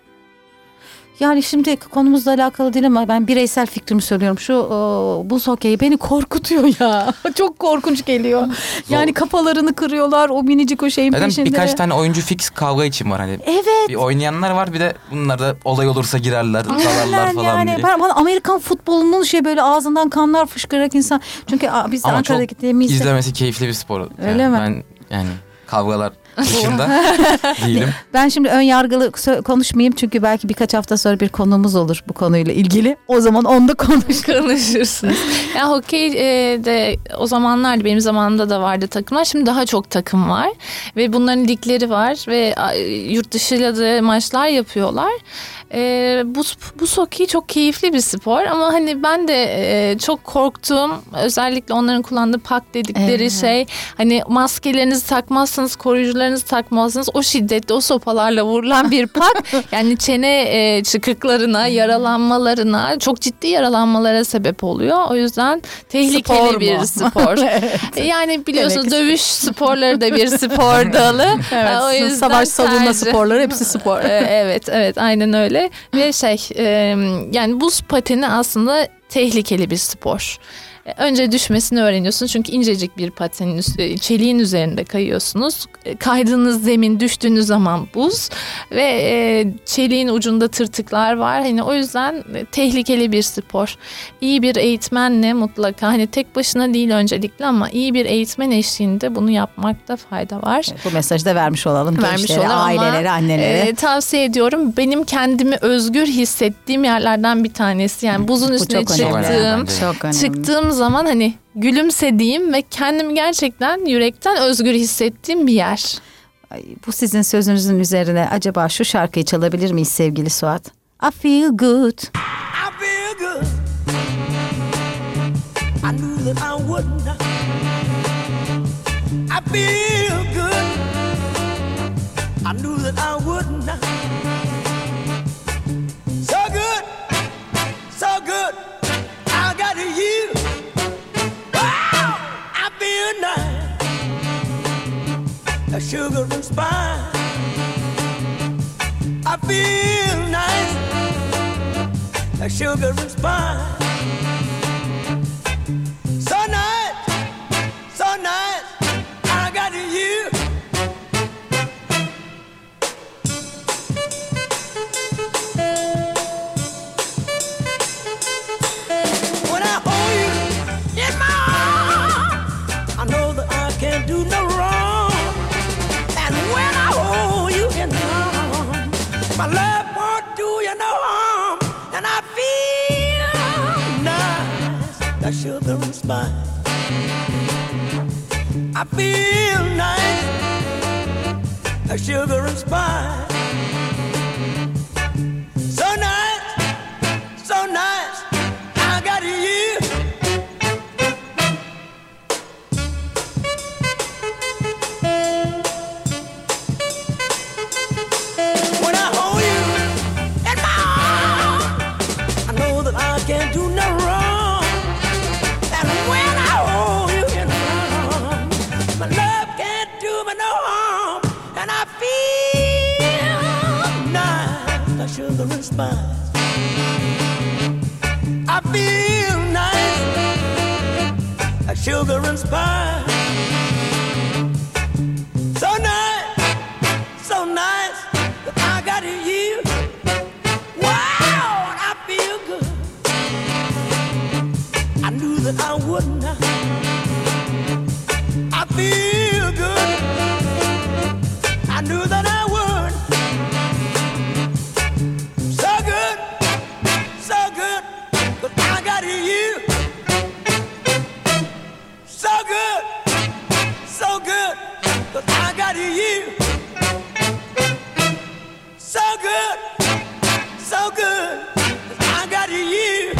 Yani şimdi konumuzla alakalı değil ama ben bireysel fikrimi söylüyorum. Şu o, buz hokeyi beni korkutuyor ya. Çok korkunç geliyor. Yani kafalarını kırıyorlar o minicik o şeyin Zaten peşinde. Birkaç tane oyuncu fix kavga için var hani. Evet. Bir oynayanlar var, bir de bunlar da olay olursa girerler, dalarlar falan yani. diye. Ben, bana Amerikan futbolunun şey böyle ağzından kanlar fışkırarak insan. Çünkü biz de Ankara'da gittiğimizde. İzlemesi keyifli bir spor. Öyle yani mi? Ben yani kavgalar dışında değilim. Ben şimdi ön yargılı konuşmayayım çünkü belki birkaç hafta sonra bir konuğumuz olur bu konuyla ilgili. O zaman onda konuş. konuşursunuz. Ya hokey e, de o zamanlar benim zamanımda da vardı takımlar. Şimdi daha çok takım var ve bunların ligleri var ve yurt dışıyla da maçlar yapıyorlar. E, bu bu hokeyi çok keyifli bir spor ama hani ben de e, çok korktuğum, özellikle onların kullandığı pak dedikleri evet. şey, hani maskelerinizi takmazsanız, koruyucularınızı takmazsanız o şiddetli o sopalarla vurulan bir pak yani çene e, çıkıklarına, yaralanmalarına, çok ciddi yaralanmalara sebep oluyor. O yüzden tehlikeli spor bir spor. evet. Yani biliyorsunuz evet. dövüş sporları da bir spor dalı. evet. O yüzden savaş savunma sporları hepsi spor. evet evet aynen öyle. Ve şey e, yani buz pateni aslında tehlikeli bir spor. Önce düşmesini öğreniyorsunuz çünkü incecik bir patenin çeliğin üzerinde kayıyorsunuz. Kaydığınız zemin, düştüğünüz zaman buz ve e, çeliğin ucunda tırtıklar var. Hani o yüzden tehlikeli bir spor. İyi bir eğitmenle mutlaka, hani tek başına değil öncelikle ama iyi bir eğitmen eşliğinde bunu yapmakta fayda var. Bu mesajı da vermiş olalım vermiş gençlere, olalım ailelere, ama, annelere. E, tavsiye ediyorum. Benim kendimi özgür hissettiğim yerlerden bir tanesi. Yani buzun üstüne çok çıktığım, önemli. Çok önemli. çıktığım zaman hani gülümsediğim ve kendimi gerçekten yürekten özgür hissettiğim bir yer. Ay, bu sizin sözünüzün üzerine acaba şu şarkıyı çalabilir miyiz sevgili Suat? I feel good. I feel good. I knew that I would not. I feel good. I knew that I would not. So good, so good. I got you. Wow, I feel nice. A sugar and spice. I feel nice. A sugar and spice. So nice, so nice. I got you. When I hold you in my arms, I know that I can't do no wrong. And when I hold you in my arms, my love won't do you no harm. And I feel nice, like sugar and spice. I feel nice, like sugar and spice. So nice, so nice, I got you. sugar and spice. So nice, so nice that I got you. Wow, I feel good. I knew that I would not. I feel good. I knew that I would. So good, so good, but I got you. So good, so good, but I got you. So good, so good, but I got you.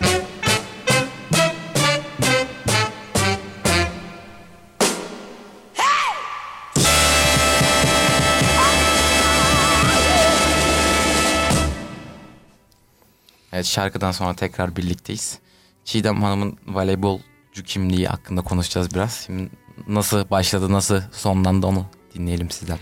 Evet, şarkıdan sonra tekrar birlikteyiz. Çiğdem Hanım'ın voleybolcu kimliği hakkında konuşacağız biraz. Şimdi nasıl başladı, nasıl sonlandı onu dinleyelim sizden.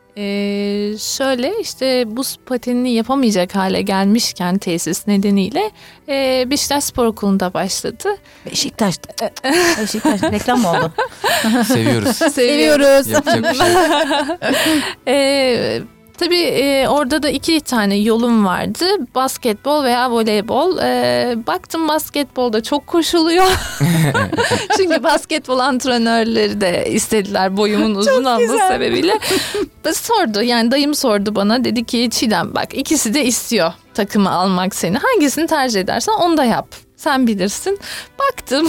Ee, şöyle işte buz patenini yapamayacak hale gelmişken tesis nedeniyle e, Beşiktaş Spor Okulu'nda başladı. Beşiktaş. Beşiktaş reklam mı oldu? Seviyoruz. Seviyoruz. Yapacak bir şey yok. Ee, Tabii e, orada da iki tane yolum vardı. Basketbol veya voleybol. E, baktım basketbolda çok koşuluyor. Çünkü basketbol antrenörleri de istediler boyumun uzun olması sebebiyle. Sordu, yani dayım sordu bana. Dedi ki Çiğdem bak ikisi de istiyor takımı almak seni. Hangisini tercih edersen onu da yap. Sen bilirsin. Baktım.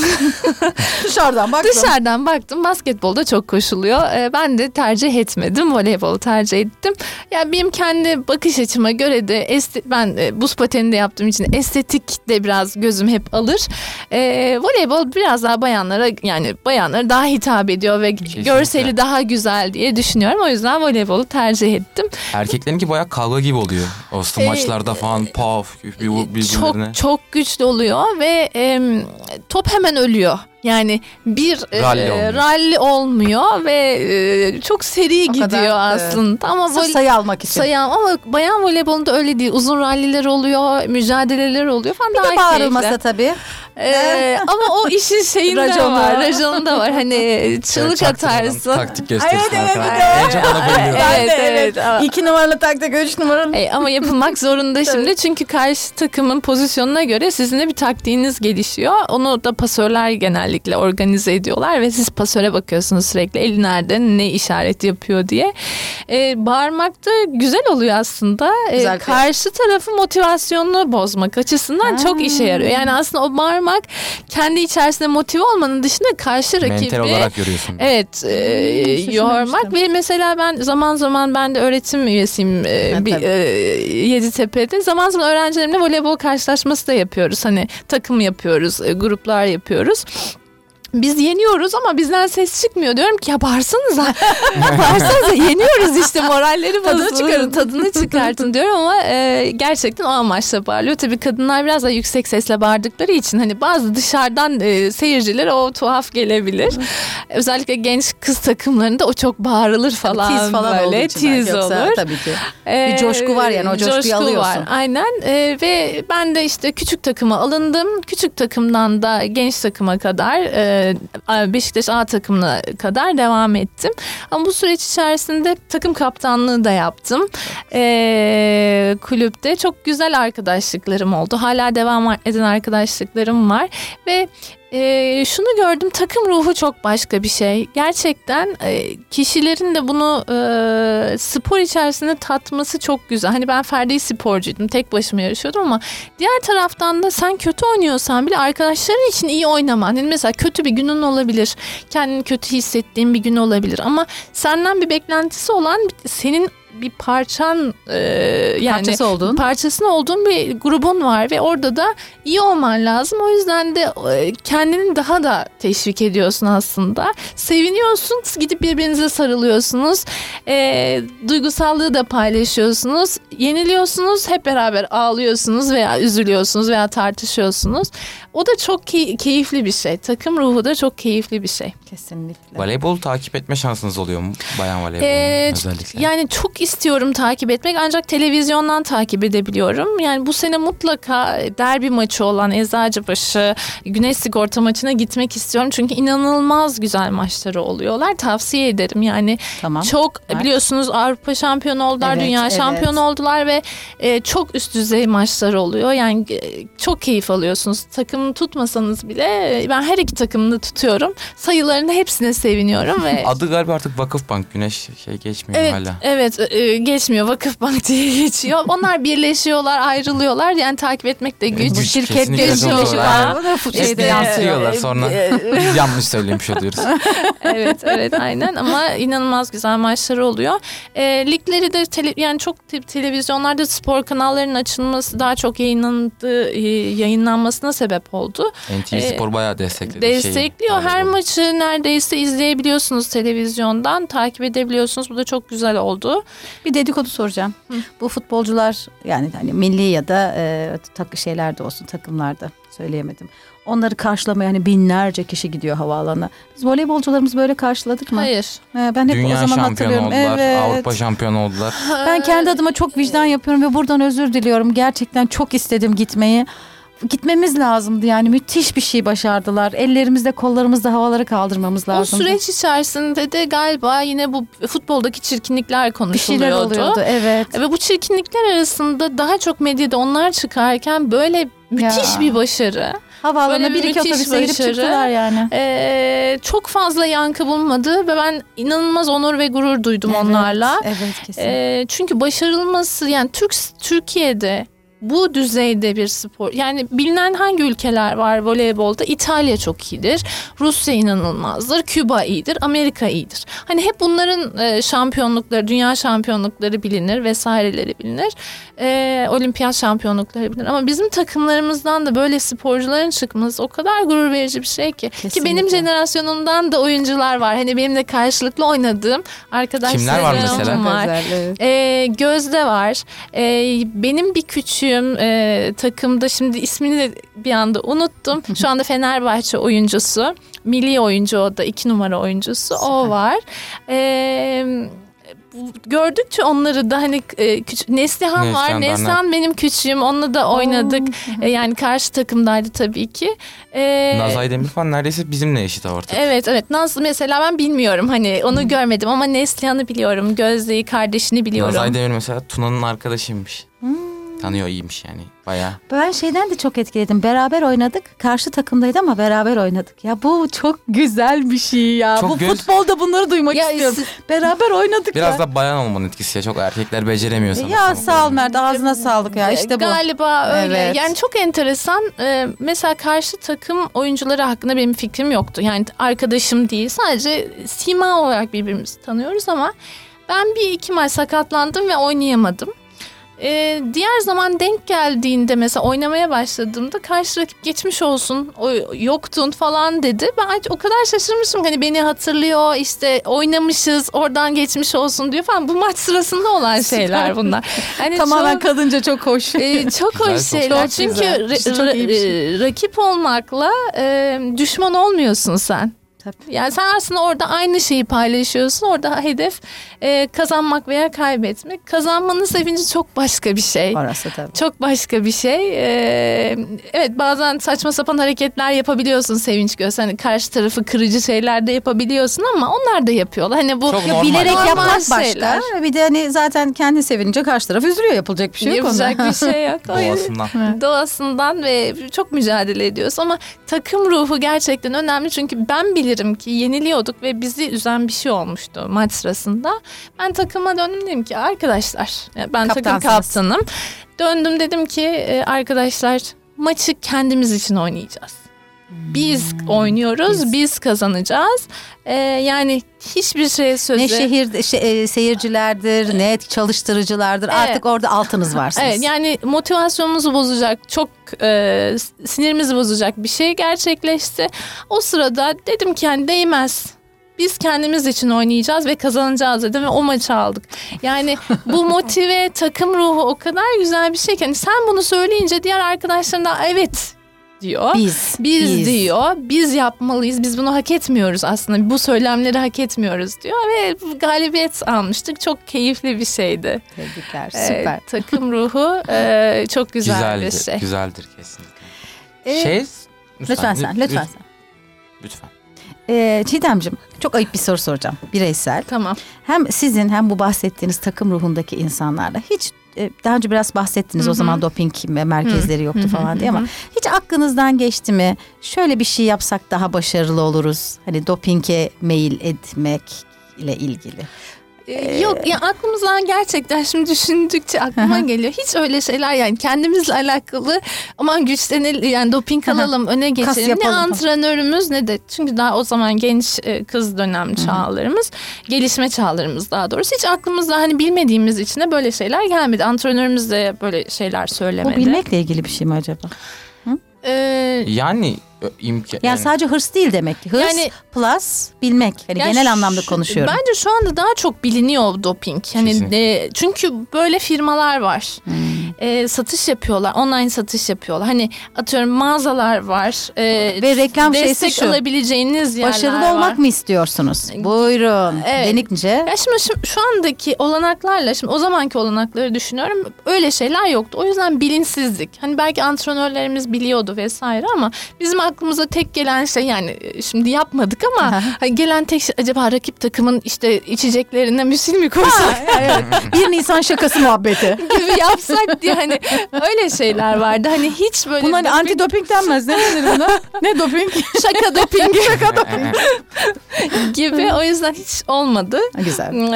Dışarıdan baktım. Dışarıdan baktım. Basketbolda çok koşuluyor. Ee, ben de tercih etmedim. Voleybolu tercih ettim. Yani benim kendi bakış açıma göre de este- ben e, buz pateni de yaptığım için estetik de biraz gözüm hep alır. Ee, voleybol biraz daha bayanlara, yani bayanlara daha hitap ediyor ve Kesinlikle. görseli daha güzel diye düşünüyorum. O yüzden voleybolu tercih ettim. Erkeklerinki bayağı kavga gibi oluyor. O smaçlarda falan paf birbirlerine. Çok çok güçlü oluyor ve e, top hemen ölüyor. Yani bir Rally e, olmuyor. rally olmuyor ve e, çok seri O gidiyor kadar, aslında. Ama Sırf vol- sayı almak için. sayı ama bayan voleybolunda öyle değil. Uzun ralliler oluyor, mücadeleler oluyor falan. Bir daha de bağırılmasa keyifli. tabii. Ee, ama o işin şeyinde Raconu. var, raconunda var. Hani çığlık Çaktırmadan atarsın. Taktik gösterirsin. Evet, evet, arkadan. bir de o. Önce bana bayılıyorum. Evet, evet. Ama- İki numaralı taktik, üç numaralı. E, ama yapılmak zorunda şimdi çünkü karşı takımın pozisyonuna göre sizin de bir taktiğiniz gelişiyor. Onu da pasörler genellikle organize ediyorlar ve siz pasöre bakıyorsunuz sürekli eli nerede, ne işaret yapıyor diye. E, bağırmak da güzel oluyor aslında. E, Güzel. karşı tarafın motivasyonunu bozmak açısından Ha. çok işe yarıyor. Yani aslında o bağırmak kendi içerisinde motive olmanın dışında karşı rakibi Mental olarak görüyorsun. Evet, e, şaşırmamıştım. yormak ve mesela ben zaman zaman ben de öğretim üyesiyim e, Ha, bir, tabii. e, Yeditepe'de. Zaman zaman öğrencilerimle voleybol karşılaşması da yapıyoruz. Hani takım yapıyoruz, e, gruplar yapıyoruz. Biz yeniyoruz ama bizden ses çıkmıyor. Diyorum ki ya bağırsanıza. Bağırsanıza, yeniyoruz işte, moralleri Tadını bozulur. çıkarın. Tadını çıkartın diyorum ama e, gerçekten o amaçla bağırıyor. Tabii kadınlar biraz da yüksek sesle bağırdıkları için hani bazı dışarıdan e, seyircilere o tuhaf gelebilir. Özellikle genç kız takımlarında o çok bağırılır falan. Tiz falan böyle. olduğu için belki, Tiz yoksa olur. tabii ki. Ee, Bir coşku var yani, o coşkuyu coşku alıyorsun. Var, aynen. Ee, ve ben de işte küçük takıma alındım. Küçük takımdan da genç takıma kadar e, Beşiktaş A takımına kadar devam ettim. Ama bu süreç içerisinde takım kaptanlığı da yaptım. Ee, kulüpte çok güzel arkadaşlıklarım oldu. Hala devam eden arkadaşlıklarım var ve Ee, şunu gördüm, takım ruhu çok başka bir şey. Gerçekten e, kişilerin de bunu e, spor içerisinde tatması çok güzel. Hani ben ferdi sporcuydum, tek başıma yarışıyordum ama diğer taraftan da sen kötü oynuyorsan bile arkadaşların için iyi oynaman. Yani mesela kötü bir günün olabilir, kendini kötü hissettiğin bir gün olabilir ama senden bir beklentisi olan senin bir parçan e, yani Parçası olduğun. parçasının olduğun bir grubun var ve orada da iyi olman lazım. O yüzden de e, kendini daha da teşvik ediyorsun aslında. Seviniyorsun, gidip birbirinize sarılıyorsunuz. E, duygusallığı da paylaşıyorsunuz. Yeniliyorsunuz, hep beraber ağlıyorsunuz veya üzülüyorsunuz veya tartışıyorsunuz. O da çok key- keyifli bir şey. Takım ruhu da çok keyifli bir şey. Kesinlikle. Voleybol takip etme şansınız oluyor mu? Bayan voleybolu Ee, özellikle. Yani çok çok istiyorum takip etmek ancak televizyondan takip edebiliyorum. Yani bu sene mutlaka derbi maçı olan Eczacıbaşı Güneş Sigorta maçına gitmek istiyorum. Çünkü inanılmaz güzel maçları oluyorlar. Tavsiye ederim. Yani Tamam. çok Evet. biliyorsunuz Avrupa şampiyonu oldular, Evet, dünya evet. şampiyonu oldular ve e, çok üst düzey maçlar oluyor. Yani e, çok keyif alıyorsunuz. Takımını tutmasanız bile e, ben her iki takımını tutuyorum. Sayılarını hepsine seviniyorum ve Adı galiba artık Vakıfbank. Güneş şey geçmiyor evet, hala. evet e, geçmiyor. Vakıfbank diye geçiyor. Onlar birleşiyorlar, ayrılıyorlar. Yani takip etmek de güç. Güç, Şirket kesinlikle gelişiyor. zor. Aynen. Şeyde İşte yansıyor. yansıyorlar sonra e, biz yanlış söylemiş oluyoruz. evet evet aynen ama inanılmaz güzel maçları oluyor. E, ligleri de tele, yani çok te- televizyonlarda spor kanallarının açılması daha çok yayınlandı, e, yayınlanmasına sebep oldu. N T V E, Spor bayağı destekledi. Destekliyor. Şeyi, Her voleybolu. maçı neredeyse izleyebiliyorsunuz televizyondan. Takip edebiliyorsunuz. Bu da çok güzel oldu. Bir dedikodu soracağım. Bu futbolcular yani hani milli ya da e, tak şeylerde olsun, takımlarda söyleyemedim. Onları karşılamaya hani binlerce kişi gidiyor havaalanına. Biz voleybolcularımızı böyle karşıladık mı? Hayır. He, ben hep Dünya o zaman şampiyonu hatırlıyorum. oldular. Evet. Avrupa şampiyonu oldular. Ben kendi adıma çok vicdan yapıyorum ve buradan özür diliyorum. Gerçekten çok istedim gitmeyi. Gitmemiz lazımdı yani, müthiş bir şey başardılar. Ellerimizde kollarımızda havaları kaldırmamız O lazımdı. süreç içerisinde de galiba yine bu futboldaki çirkinlikler bir şeyler konuşuluyordu. oluyordu, evet. Ve bu çirkinlikler arasında daha çok medyada onlar çıkarken böyle müthiş Ya. bir başarı. Havaalanına Böyle bir bir iki müthiş otobüse gidip başarı. çıktılar yani. Ee, çok fazla yankı bulmadı ve ben inanılmaz onur ve gurur duydum Evet, onlarla. Evet, kesin. Ee, çünkü başarılması yani Türk Türkiye'de bu düzeyde bir spor, yani bilinen hangi ülkeler var voleybolda? İtalya çok iyidir, Rusya inanılmazdır, Küba iyidir, Amerika iyidir. Hani hep bunların e, şampiyonlukları, dünya şampiyonlukları bilinir, vesaireleri bilinir, e, olimpiyat şampiyonlukları bilinir. Ama bizim takımlarımızdan da böyle sporcuların çıkması o kadar gurur verici bir şey ki. Kesinlikle. Ki benim jenerasyonumdan da oyuncular var. Hani benim de karşılıklı oynadığım arkadaşlarım Kimler var mesela? var. Özel, evet. Ee, Gözde var. Ee, benim bir küçüğüm e, takımda, şimdi ismini de bir anda unuttum. Şu anda Fenerbahçe oyuncusu. Milli oyuncu, o da iki numara oyuncusu. Süper. O var. Ee, bu- gördükçe onları da hani e, küçük, Neslihan, Neslihan var. Berner. Neslihan benim küçüğüm. Onunla da oynadık. E, yani karşı takımdaydı tabii ki. Ee, Nazay Demir falan neredeyse bizimle eşit artık. Evet evet, Naz mesela ben bilmiyorum, hani onu görmedim ama Neslihan'ı biliyorum, Gözde'yi, kardeşini biliyorum. Nazay Demir mesela Tuna'nın arkadaşıymış. Tanıyor, iyiymiş yani bayağı. Ben şeyden de çok etkiledim. Beraber oynadık. Karşı takımdaydı ama beraber oynadık. Ya bu çok güzel bir şey ya. Çok bu göz- futbolda bunları duymak Ya istiyorum. siz- Beraber oynadık Biraz ya. da bayan olmanın etkisi ya. Çok erkekler beceremiyor sanırsam. Ya sağ ol Mert, ağzına sağlık ya, işte bu. Galiba öyle. Evet. Yani çok enteresan. Ee, mesela karşı takım oyuncuları hakkında benim fikrim yoktu. Yani arkadaşım değil, sadece sima olarak birbirimizi tanıyoruz ama ben bir iki maç sakatlandım ve oynayamadım. Ee, diğer zaman denk geldiğinde mesela oynamaya başladığımda karşı rakip geçmiş olsun, o, yoktun falan dedi. Ben o kadar şaşırmışım, hani beni hatırlıyor, işte oynamışız, oradan geçmiş olsun diyor falan. Bu maç sırasında olan şeyler bunlar. Hani Tamamen çok, kadınca çok hoş. e, çok Güzel, hoş çok şeyler. çok Çünkü güzel. ra- İşte çok iyi bir şey. ra- rakip olmakla e, düşman olmuyorsun sen. Tabii. Yani sen aslında orada aynı şeyi paylaşıyorsun. Orada hedef e, kazanmak veya kaybetmek. Kazanmanın sevinci çok başka bir şey. Orası tabii. Çok başka bir şey. Ee, evet, bazen saçma sapan hareketler yapabiliyorsun sevinç göster. Hani karşı tarafı kırıcı şeyler de yapabiliyorsun ama onlar da yapıyorlar. Hani bu Çok Ya normal. bilerek Normal yapmak başka. şeyler. Bir de hani zaten kendi sevinince karşı taraf üzülüyor. Yapılacak bir şey yok yapacak onda. bir şey yok. O yüzden- Doğasından. Doğasından ve çok mücadele ediyoruz ama takım ruhu gerçekten önemli, çünkü ben bilirim ki yeniliyorduk ve bizi üzen bir şey olmuştu maç sırasında. Ben takıma döndüm, dedim ki arkadaşlar, yani ben takım Kaptansınız. kaptanım, döndüm dedim ki e, arkadaşlar, maçı kendimiz için oynayacağız. Biz oynuyoruz, biz, biz. kazanacağız. E, yani hiçbir şeye söze... Ne şehir şey, e, seyircilerdir, ne çalıştırıcılardır. Evet. Artık orada altınız varsınız. Evet, yani motivasyonumuzu bozacak, çok e, sinirimizi bozacak bir şey gerçekleşti. O sırada dedim ki yani değmez. Biz kendimiz için oynayacağız ve kazanacağız dedim ve o maçı aldık. Yani bu motive, takım ruhu o kadar güzel bir şey ki. Yani sen bunu söyleyince diğer arkadaşların da evet diyor. Biz. Biz, biz. diyor. Biz yapmalıyız. Biz bunu hak etmiyoruz aslında. Bu söylemleri hak etmiyoruz diyor ve galibiyet almıştık. Çok keyifli bir şeydi. Tebrikler. Ee, Süper. takım ruhu e, çok güzel Güzeldir, bir şey. güzeldir kesinlikle. Ee, şey, Lütfen sen. Lütfen sen. Lütfen. Ee, Çiğdemciğim, çok ayıp bir soru soracağım. Bireysel. Tamam. Hem sizin hem bu bahsettiğiniz takım ruhundaki insanlarla hiç e, daha önce biraz bahsettiniz. Hı hı. O zaman doping merkezleri yoktu Hı hı, falan diye hı hı. ama hiç aklınızdan geçti mi? Şöyle bir şey yapsak daha başarılı oluruz. Hani dopinge meyil etmek ile ilgili. Ee, Yok ya aklımızdan gerçekten şimdi düşündükçe aklıma geliyor. Hiç öyle şeyler yani kendimizle alakalı aman güçlenelim yani doping alalım öne geçelim. Ne yapalım. antrenörümüz ne de çünkü daha o zaman genç e, kız dönem çağlarımız gelişme çağlarımız daha doğrusu hiç aklımızda hani bilmediğimiz için de böyle şeyler gelmedi. Antrenörümüz de böyle şeyler Bu söylemedi. bilmekle ilgili bir şey mi acaba? Ee, Yani ö, imkan. Yani sadece hırs değil demek ki. Hırs Yani- plus bilmek. Hani Yani genel şu- anlamda konuşuyorum. Bence şu anda daha çok biliniyor doping. Hani Kesinlikle. e, çünkü böyle firmalar var. Hmm. E, satış yapıyorlar. Online satış yapıyorlar. Hani atıyorum mağazalar var. E, Ve reklam şeysi destek şu. alabileceğiniz yerler Başarılı var. olmak mı istiyorsunuz? Buyurun. Evet. Denince. Ya şimdi şu, şu andaki olanaklarla şimdi o zamanki olanakları düşünüyorum. Öyle şeyler yoktu. O yüzden bilinçsizlik. Hani belki antrenörlerimiz biliyordu vesaire ama bizim aklımıza tek gelen şey yani şimdi yapmadık ama hani gelen tek şey acaba rakip takımın işte içeceklerine müsil mi koysak? Evet. bir Nisan şakası muhabbeti. gibi yapsak diye hani öyle şeyler vardı. Hani hiç böyle Buna hani doping- anti doping denmez. Ne denir buna? Ne doping? şaka doping şaka doping gibi o yüzden hiç olmadı. Güzel.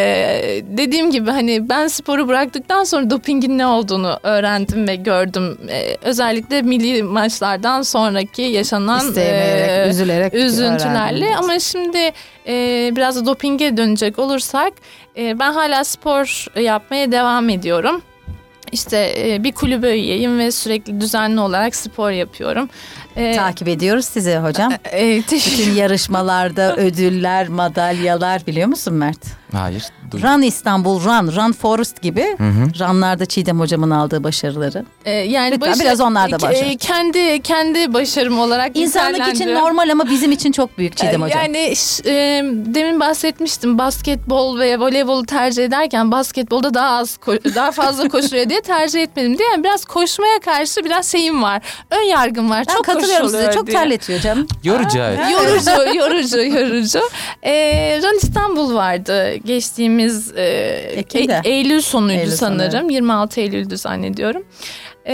Ee, dediğim gibi hani ben sporu bıraktıktan sonra dopingin ne olduğunu öğrendim ve gördüm. Ee, özellikle milli maçlardan sonraki yaşanan İstemeyerek, e, üzülerek üzüntülerle öğrendiniz. ama şimdi e, biraz da dopinge dönecek olursak e, ben hala spor yapmaya devam ediyorum. İşte e, bir kulübe üyeyim ve sürekli düzenli olarak spor yapıyorum. E, Takip ediyoruz sizi hocam. e, teşekkür Bütün yarışmalarda ödüller, madalyalar biliyor musun Mert? Hayır. Duy. Run İstanbul, Run, Run Forest gibi Hı hı. runlarda Çiğdem hocamın aldığı başarıları. E, yani Lütfen başa- biraz onlar da e, başla. kendi kendi başarım olarak İnsanlık için nitelendiriyorum. normal ama bizim için çok büyük Çiğdem hocam. Yani ş- e, demin bahsetmiştim basketbol ve voleybolu tercih ederken basketbolda daha az ko- daha fazla koşuyor diye tercih etmedim diye yani biraz koşmaya karşı biraz şeyim var. Ön yargım var. Ben çok katılıyorum size. koşuluyor Çok diye. terletiyor canım. Yorucu evet. Yorucu, yorucu, yorucu. Ee, Run İstanbul vardı geçtiğimiz e, Ekim'de. E- Eylül sonuydu Eylül sonu, sanırım. evet. yirmi altı Eylül'dü zannediyorum. Ee,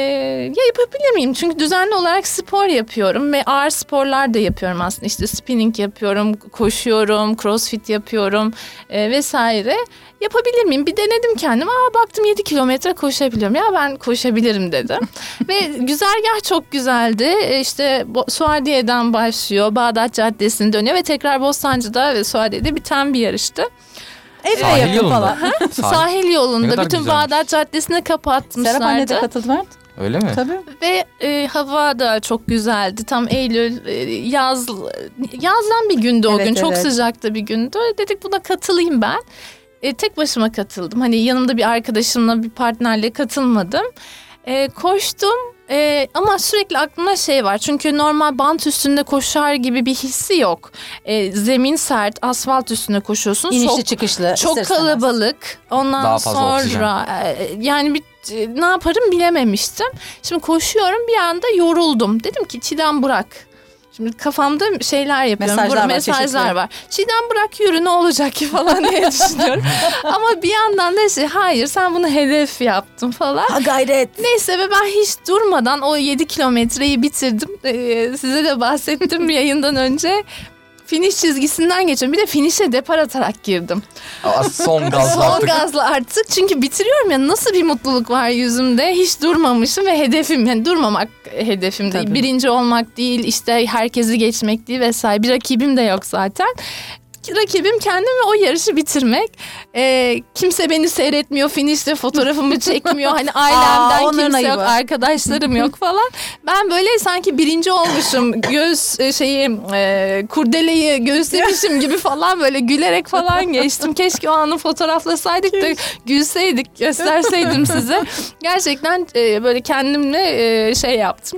ya yapabilir miyim? Çünkü düzenli olarak spor yapıyorum ve ağır sporlar da yapıyorum aslında. İşte spinning yapıyorum, koşuyorum, crossfit yapıyorum e, vesaire. Yapabilir miyim? Bir denedim kendim. Aa baktım yedi kilometre koşabiliyorum. Ya ben koşabilirim dedim. Ve güzergah çok güzeldi. E, İşte Bo- Suadiye'den başlıyor. Bağdat Caddesi'ni dönüyor ve tekrar Bostancı'da ve Suadiye'de biten bir yarıştı. Evde Sahil yapın yolunda. falan. Sahil. Sahil Ne yolunda kadar bütün güzelmiş. Bağdat Caddesi'ni kapatmışlardı. Serap anne de katıldı Mert. Öyle mi? Tabii. Ve e, hava da çok güzeldi. Tam Eylül, e, yaz, yazdan bir gündü o Evet, gün. Çok evet. sıcaktı bir gündü. Dedik buna katılayım ben. E, tek başıma katıldım. Hani yanımda bir arkadaşımla, bir partnerle katılmadım. E, koştum. E, ama sürekli aklımda şey var. Çünkü normal bant üstünde koşar gibi bir hissi yok. E, zemin sert, asfalt üstünde koşuyorsun. İnişli Çok çıkışlı. çok ister istemez. kalabalık. Ondan Daha fazla sonra e, yani bir e, ne yaparım bilememiştim. Şimdi koşuyorum bir anda yoruldum. Dedim ki Çiğdem bırak. Şimdi kafamda şeyler yapıyorum. Mesajlar Burada var, mesajlar çeşitli. var. Çiğdem bırak yürü ne olacak ki falan diye düşünüyorum. Ama bir yandan da şey hayır sen bunu hedef yaptın falan. Ha gayret. Neyse ve ben hiç durmadan o yedi kilometreyi bitirdim. Ee, size de bahsettim yayından önce. Finish çizgisinden geçiyorum. Bir de finish'e depar atarak girdim. Aa, son gazla Son artık. gazla artık. Çünkü bitiriyorum ya nasıl bir mutluluk var yüzümde. Hiç durmamışım ve hedefim yani durmamak hedefim değil. Tabii. Birinci olmak değil işte herkesi geçmek değil vesaire. Bir rakibim de yok zaten. Rakibim kendim ve o yarışı bitirmek. Ee, kimse beni seyretmiyor. Finişte fotoğrafımı çekmiyor. Hani ailemden onların kimse ayıbı. yok. Arkadaşlarım yok falan. Ben böyle sanki birinci olmuşum. Göğüs e, şeyi e, kurdeleyi göğüslemişim gibi falan böyle gülerek falan geçtim. Keşke o anı fotoğraflasaydık da gülseydik, gösterseydim size. Gerçekten e, böyle kendimle e, şey yaptım.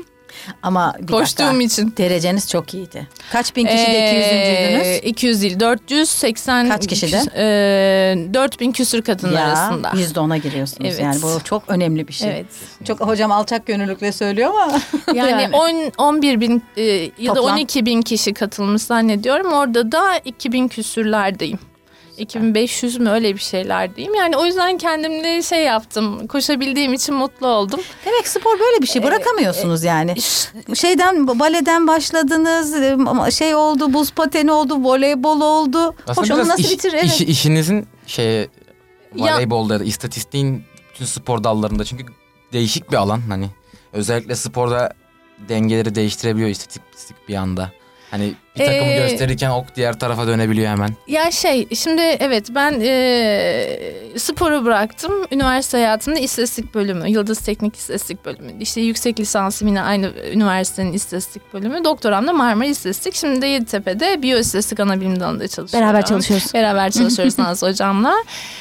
Ama bir Koştuğum dakika, için. dereceniz çok iyiydi. Kaç bin kişide iki yüzüncüydünüz? iki yüz değil, dört yüz seksen. Kaç kişide? E, dört bin küsür kadın Ya, arasında. yüzde ona giriyorsunuz. Evet. Yani bu çok önemli bir şey. Evet. Çok hocam alçak gönüllülükle söylüyor ama. Yani on on bir bin e, ya da Toplam. on iki bin kişi katılmış zannediyorum. Orada da iki bin küsürlerdeyim. iki bin beş yüz mü öyle bir şeyler diyeyim. Yani o yüzden kendimle şey yaptım. Koşabildiğim için mutlu oldum. Demek spor böyle bir şey, bırakamıyorsunuz yani. Şeyden, baleden başladınız, şey oldu, buz pateni oldu, voleybol oldu. Aslında Hoş, onu biraz nasıl iş- bitirir? Evet. işi- işinizin şey Ya- voleybolda ya da istatistiğin bütün spor dallarında, çünkü değişik bir alan hani. Özellikle sporda dengeleri değiştirebiliyor istatistik bir anda. Hani bir takımı Ee, gösterirken ok diğer tarafa dönebiliyor hemen. Ya şey şimdi evet ben e, sporu bıraktım. Üniversite hayatımda istatistik bölümü, Yıldız Teknik İstatistik bölümü. İşte yüksek lisansım yine aynı üniversitenin istatistik bölümü. Doktoram da Marmara İstatistik. Şimdi de Yeditepe'de biyoistatistik ana bilim dalında çalışıyorum. Beraber çalışıyoruz. Beraber çalışıyoruz Nazlı hocamla.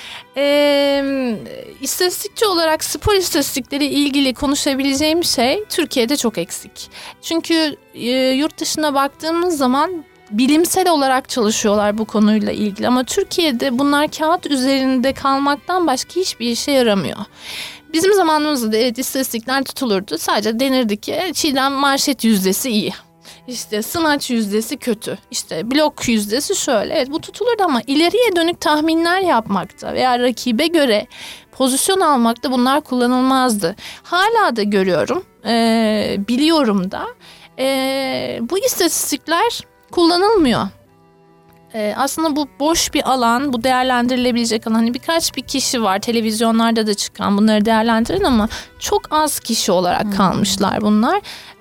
Ee, istatistikçi olarak spor istatistikleri ilgili konuşabileceğim şey Türkiye'de çok eksik. Çünkü e, yurt dışına baktığımız zaman bilimsel olarak çalışıyorlar bu konuyla ilgili. Ama Türkiye'de bunlar kağıt üzerinde kalmaktan başka hiçbir işe yaramıyor. Bizim zamanımızda da evet istatistikler tutulurdu. Sadece denirdi ki Çiğdem manşet yüzdesi iyi. İşte sınaç yüzdesi kötü. İşte blok yüzdesi şöyle. Evet bu tutulurdu ama ileriye dönük tahminler yapmakta veya rakibe göre pozisyon almakta bunlar kullanılmazdı. Hala da görüyorum, e, biliyorum da e, bu istatistikler kullanılmıyor. Ee, aslında bu boş bir alan, bu değerlendirilebilecek alan. Hani birkaç bir kişi var televizyonlarda da çıkan bunları değerlendiren ama çok az kişi olarak kalmışlar bunlar.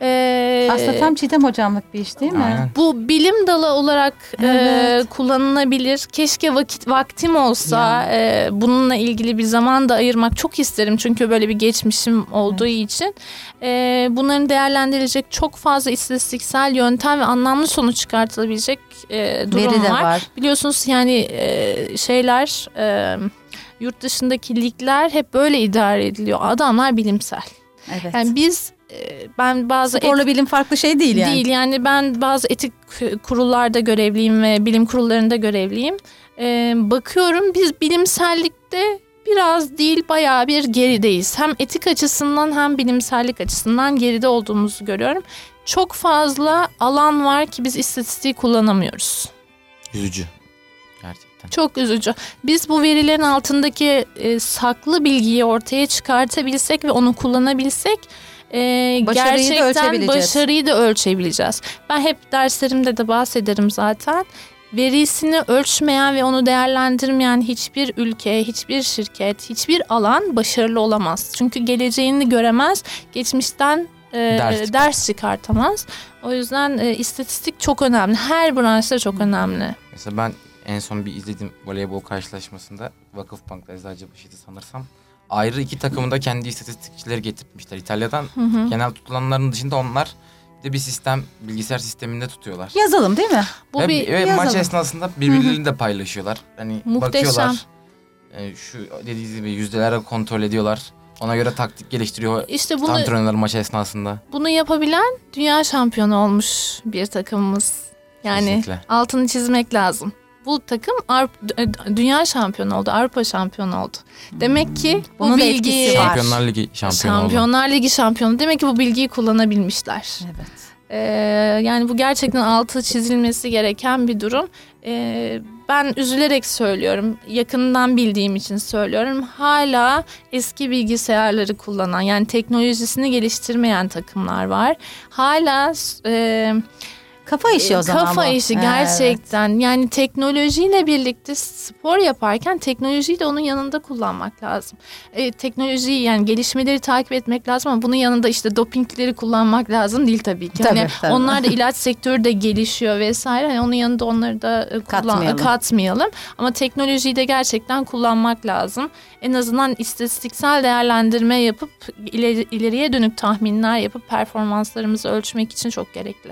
Ee, Aslında tam Çiğdem hocamlık bir iş değil mi? Aynen. Bu bilim dalı olarak Evet. e, kullanılabilir. Keşke vakit vaktim olsa e, bununla ilgili bir zaman da ayırmak çok isterim. Çünkü böyle bir geçmişim olduğu için. E, bunların değerlendirilecek çok fazla istatistiksel yöntem ve anlamlı sonuç çıkartılabilecek e, durum Veri de var. var. Biliyorsunuz yani e, şeyler e, yurt dışındaki ligler hep böyle idare ediliyor. Adamlar bilimsel. Evet. Yani biz e, ben bazı Sporla bilim farklı şey değil yani. Değil yani ben bazı etik kurullarda görevliyim ve bilim kurullarında görevliyim. Ee, bakıyorum biz bilimsellikte biraz değil bayağı bir gerideyiz. Hem etik açısından hem bilimsellik açısından geride olduğumuzu görüyorum. Çok fazla alan var ki biz istatistiği kullanamıyoruz. Üzücü. Gerçekten. Çok üzücü. Biz bu verilerin altındaki e, saklı bilgiyi ortaya çıkartabilsek ve onu kullanabilsek e, Başarıyı da gerçekten ölçebileceğiz. başarıyı da ölçebileceğiz. Ben hep derslerimde de bahsederim zaten. Verisini ölçmeyen ve onu değerlendirmeyen hiçbir ülke, hiçbir şirket, hiçbir alan başarılı olamaz. Çünkü geleceğini göremez, geçmişten e, Ders ders, çıkartamaz. O yüzden e, istatistik çok önemli. Her branşta çok önemli. Mesela ben en son bir izlediğim voleybol karşılaşmasında Vakıfbank'la Eczacıbaşı'ydı sanırsam. Ayrı iki takımın da kendi istatistikçileri getirmişler İtalya'dan. Hı hı. Genel tutulanların dışında onlar bir de bir sistem, bilgisayar sisteminde tutuyorlar. Yazalım değil mi? Bu ve, bir ve maç yazalım. esnasında birbirlerini de paylaşıyorlar. Hani Muhteşem. bakıyorlar. e, şu dediğiniz gibi yüzdeleri kontrol ediyorlar. Ona göre taktik geliştiriyor İşte bunu antrenörler maç esnasında. bunu yapabilen dünya şampiyonu olmuş bir takımımız. Yani Kesinlikle. altını çizmek lazım. Bu takım Avrupa- dünya şampiyonu oldu, Avrupa şampiyonu oldu. Demek ki Bunun bu da bilgiyi etkisi var. Şampiyonlar Ligi şampiyonu oldu. Şampiyonlar Ligi şampiyonu. Demek ki bu bilgiyi kullanabilmişler. Evet. Ee, yani bu gerçekten altı çizilmesi gereken bir durum. Ee, ben üzülerek söylüyorum, yakından bildiğim için söylüyorum. Hala eski bilgisayarları kullanan, yani teknolojisini geliştirmeyen takımlar var. Hala e, Kafa işi o zaman kafa bu. işi Evet. gerçekten. Yani teknolojiyle birlikte spor yaparken teknolojiyi de onun yanında kullanmak lazım. E, teknolojiyi yani gelişmeleri takip etmek lazım ama bunun yanında işte dopingleri kullanmak lazım değil tabii ki. Tabii, hani tabii. onlar da ilaç sektörü de gelişiyor vesaire. Hani onun yanında onları da e, kullan, Katmayalım. katmayalım. Ama teknolojiyi de gerçekten kullanmak lazım. En azından istatistiksel değerlendirme yapıp ileri, ileriye dönük tahminler yapıp performanslarımızı ölçmek için çok gerekli.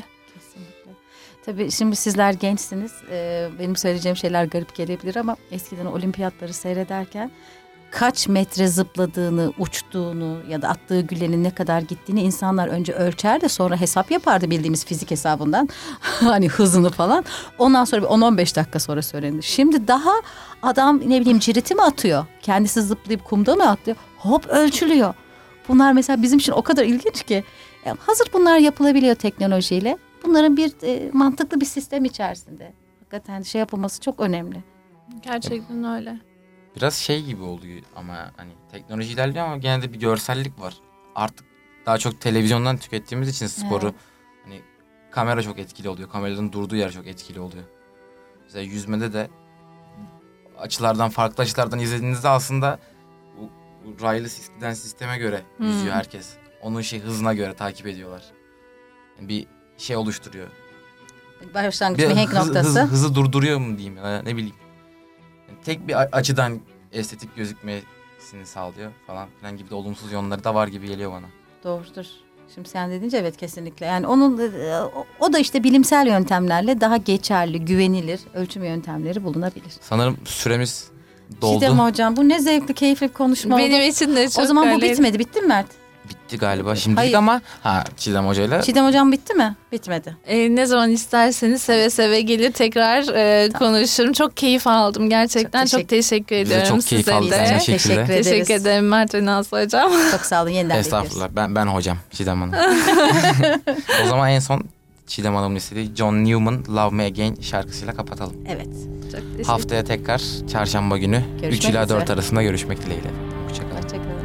Tabii şimdi sizler gençsiniz. Ee, benim söyleyeceğim şeyler garip gelebilir ama eskiden olimpiyatları seyrederken kaç metre zıpladığını, uçtuğunu ya da attığı gülenin ne kadar gittiğini insanlar önce ölçer de sonra hesap yapardı bildiğimiz fizik hesabından. Hani hızını falan. Ondan sonra bir on on beş dakika sonra söylenir. Şimdi daha adam ne bileyim ciriti mi atıyor? Kendisi zıplayıp kumda mı atlıyor? Hop ölçülüyor. Bunlar mesela bizim için o kadar ilginç ki. Yani hazır bunlar yapılabiliyor teknolojiyle. Bunların bir e, mantıklı bir sistem içerisinde. Hakikaten şey yapılması çok önemli. Gerçekten öyle. Biraz şey gibi oluyor ama hani teknoloji ilerliyor ama gene de bir görsellik var. Artık daha çok televizyondan tükettiğimiz için sporu Evet. hani kamera çok etkili oluyor. Kameranın durduğu yer çok etkili oluyor. Mesela yüzmede de açılardan farklı açılardan izlediğinizde aslında bu, bu raylı giden sisteme göre Hmm. yüzüyor herkes. Onun şey hızına göre takip ediyorlar. Yani bir şey oluşturuyor. Başlangıç Bir mihenk hız- noktası. hız- hızı durduruyor mu diyeyim ya ne bileyim. Yani tek bir a- açıdan estetik gözükmesini sağlıyor falan filan gibi de olumsuz yönleri de var gibi geliyor bana. Doğrudur. Şimdi sen dedince evet kesinlikle. Yani onun e, o- o da işte bilimsel yöntemlerle daha geçerli, güvenilir ölçüm yöntemleri bulunabilir. Sanırım süremiz doldu. Çiğdem hocam bu ne zevkli, keyifli bir konuşma Benim oldu. için de çok O zaman bu öyleydi. bitmedi. Bitti mi Mert? Bitti galiba şimdilik Hayır. ama ha Çiğdem Hoca'yla Çiğdem hocam bitti mi? Bitmedi. E, ne zaman isterseniz seve seve gelir tekrar e, konuşurum. Çok keyif aldım gerçekten. Çok Çok teşekkür, Biz de ediyorum çok keyif size aldık de. aynı Teşekkür şekilde. ederiz. Teşekkür ederim Mert ve Nazlı hocam. Çok sağ olun. Yeniden bekliyoruz. Estağfurullah ben, ben hocam Çiğdem Hanım. O zaman en son Çiğdem Hanım'ın istediği John Newman Love Me Again şarkısıyla kapatalım. Evet. Çok teşekkür Haftaya tekrar çarşamba günü Görüşmek üç ila dört üzere. arasında görüşmek dileğiyle. Hoşçakalın. Hoşçakalın.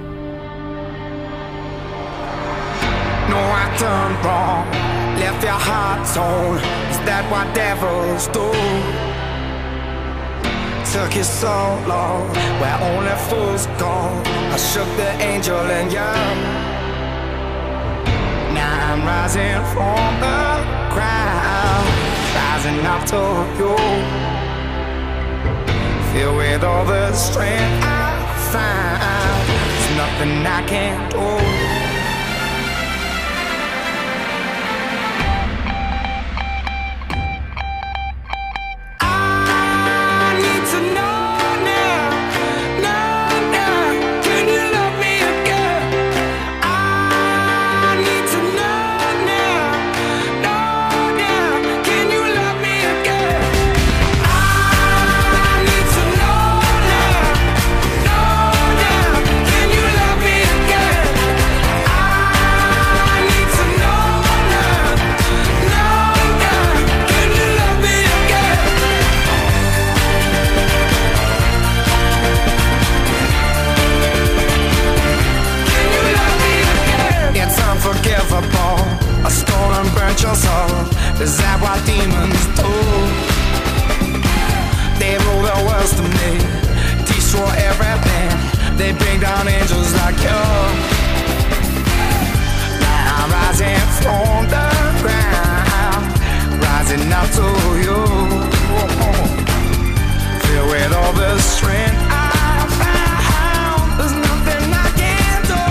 No, I done wrong, left your heart torn. Is that what devils do? Took you so long, where only fools go. I shook the angel and young. Now I'm rising from the ground, rising up to you. Filled with all the strength I find, there's nothing I can't do. A stolen burnt your soul. Is that what demons do? They rule the world to me, destroy everything. They bring down angels like you. Now I'm rising from the ground, rising up to you. Filled with all the strength I found, there's nothing I can't do.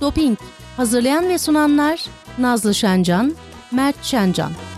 Doping. Hazırlayan ve sunanlar Nazlı Şencan, Mert Şencan.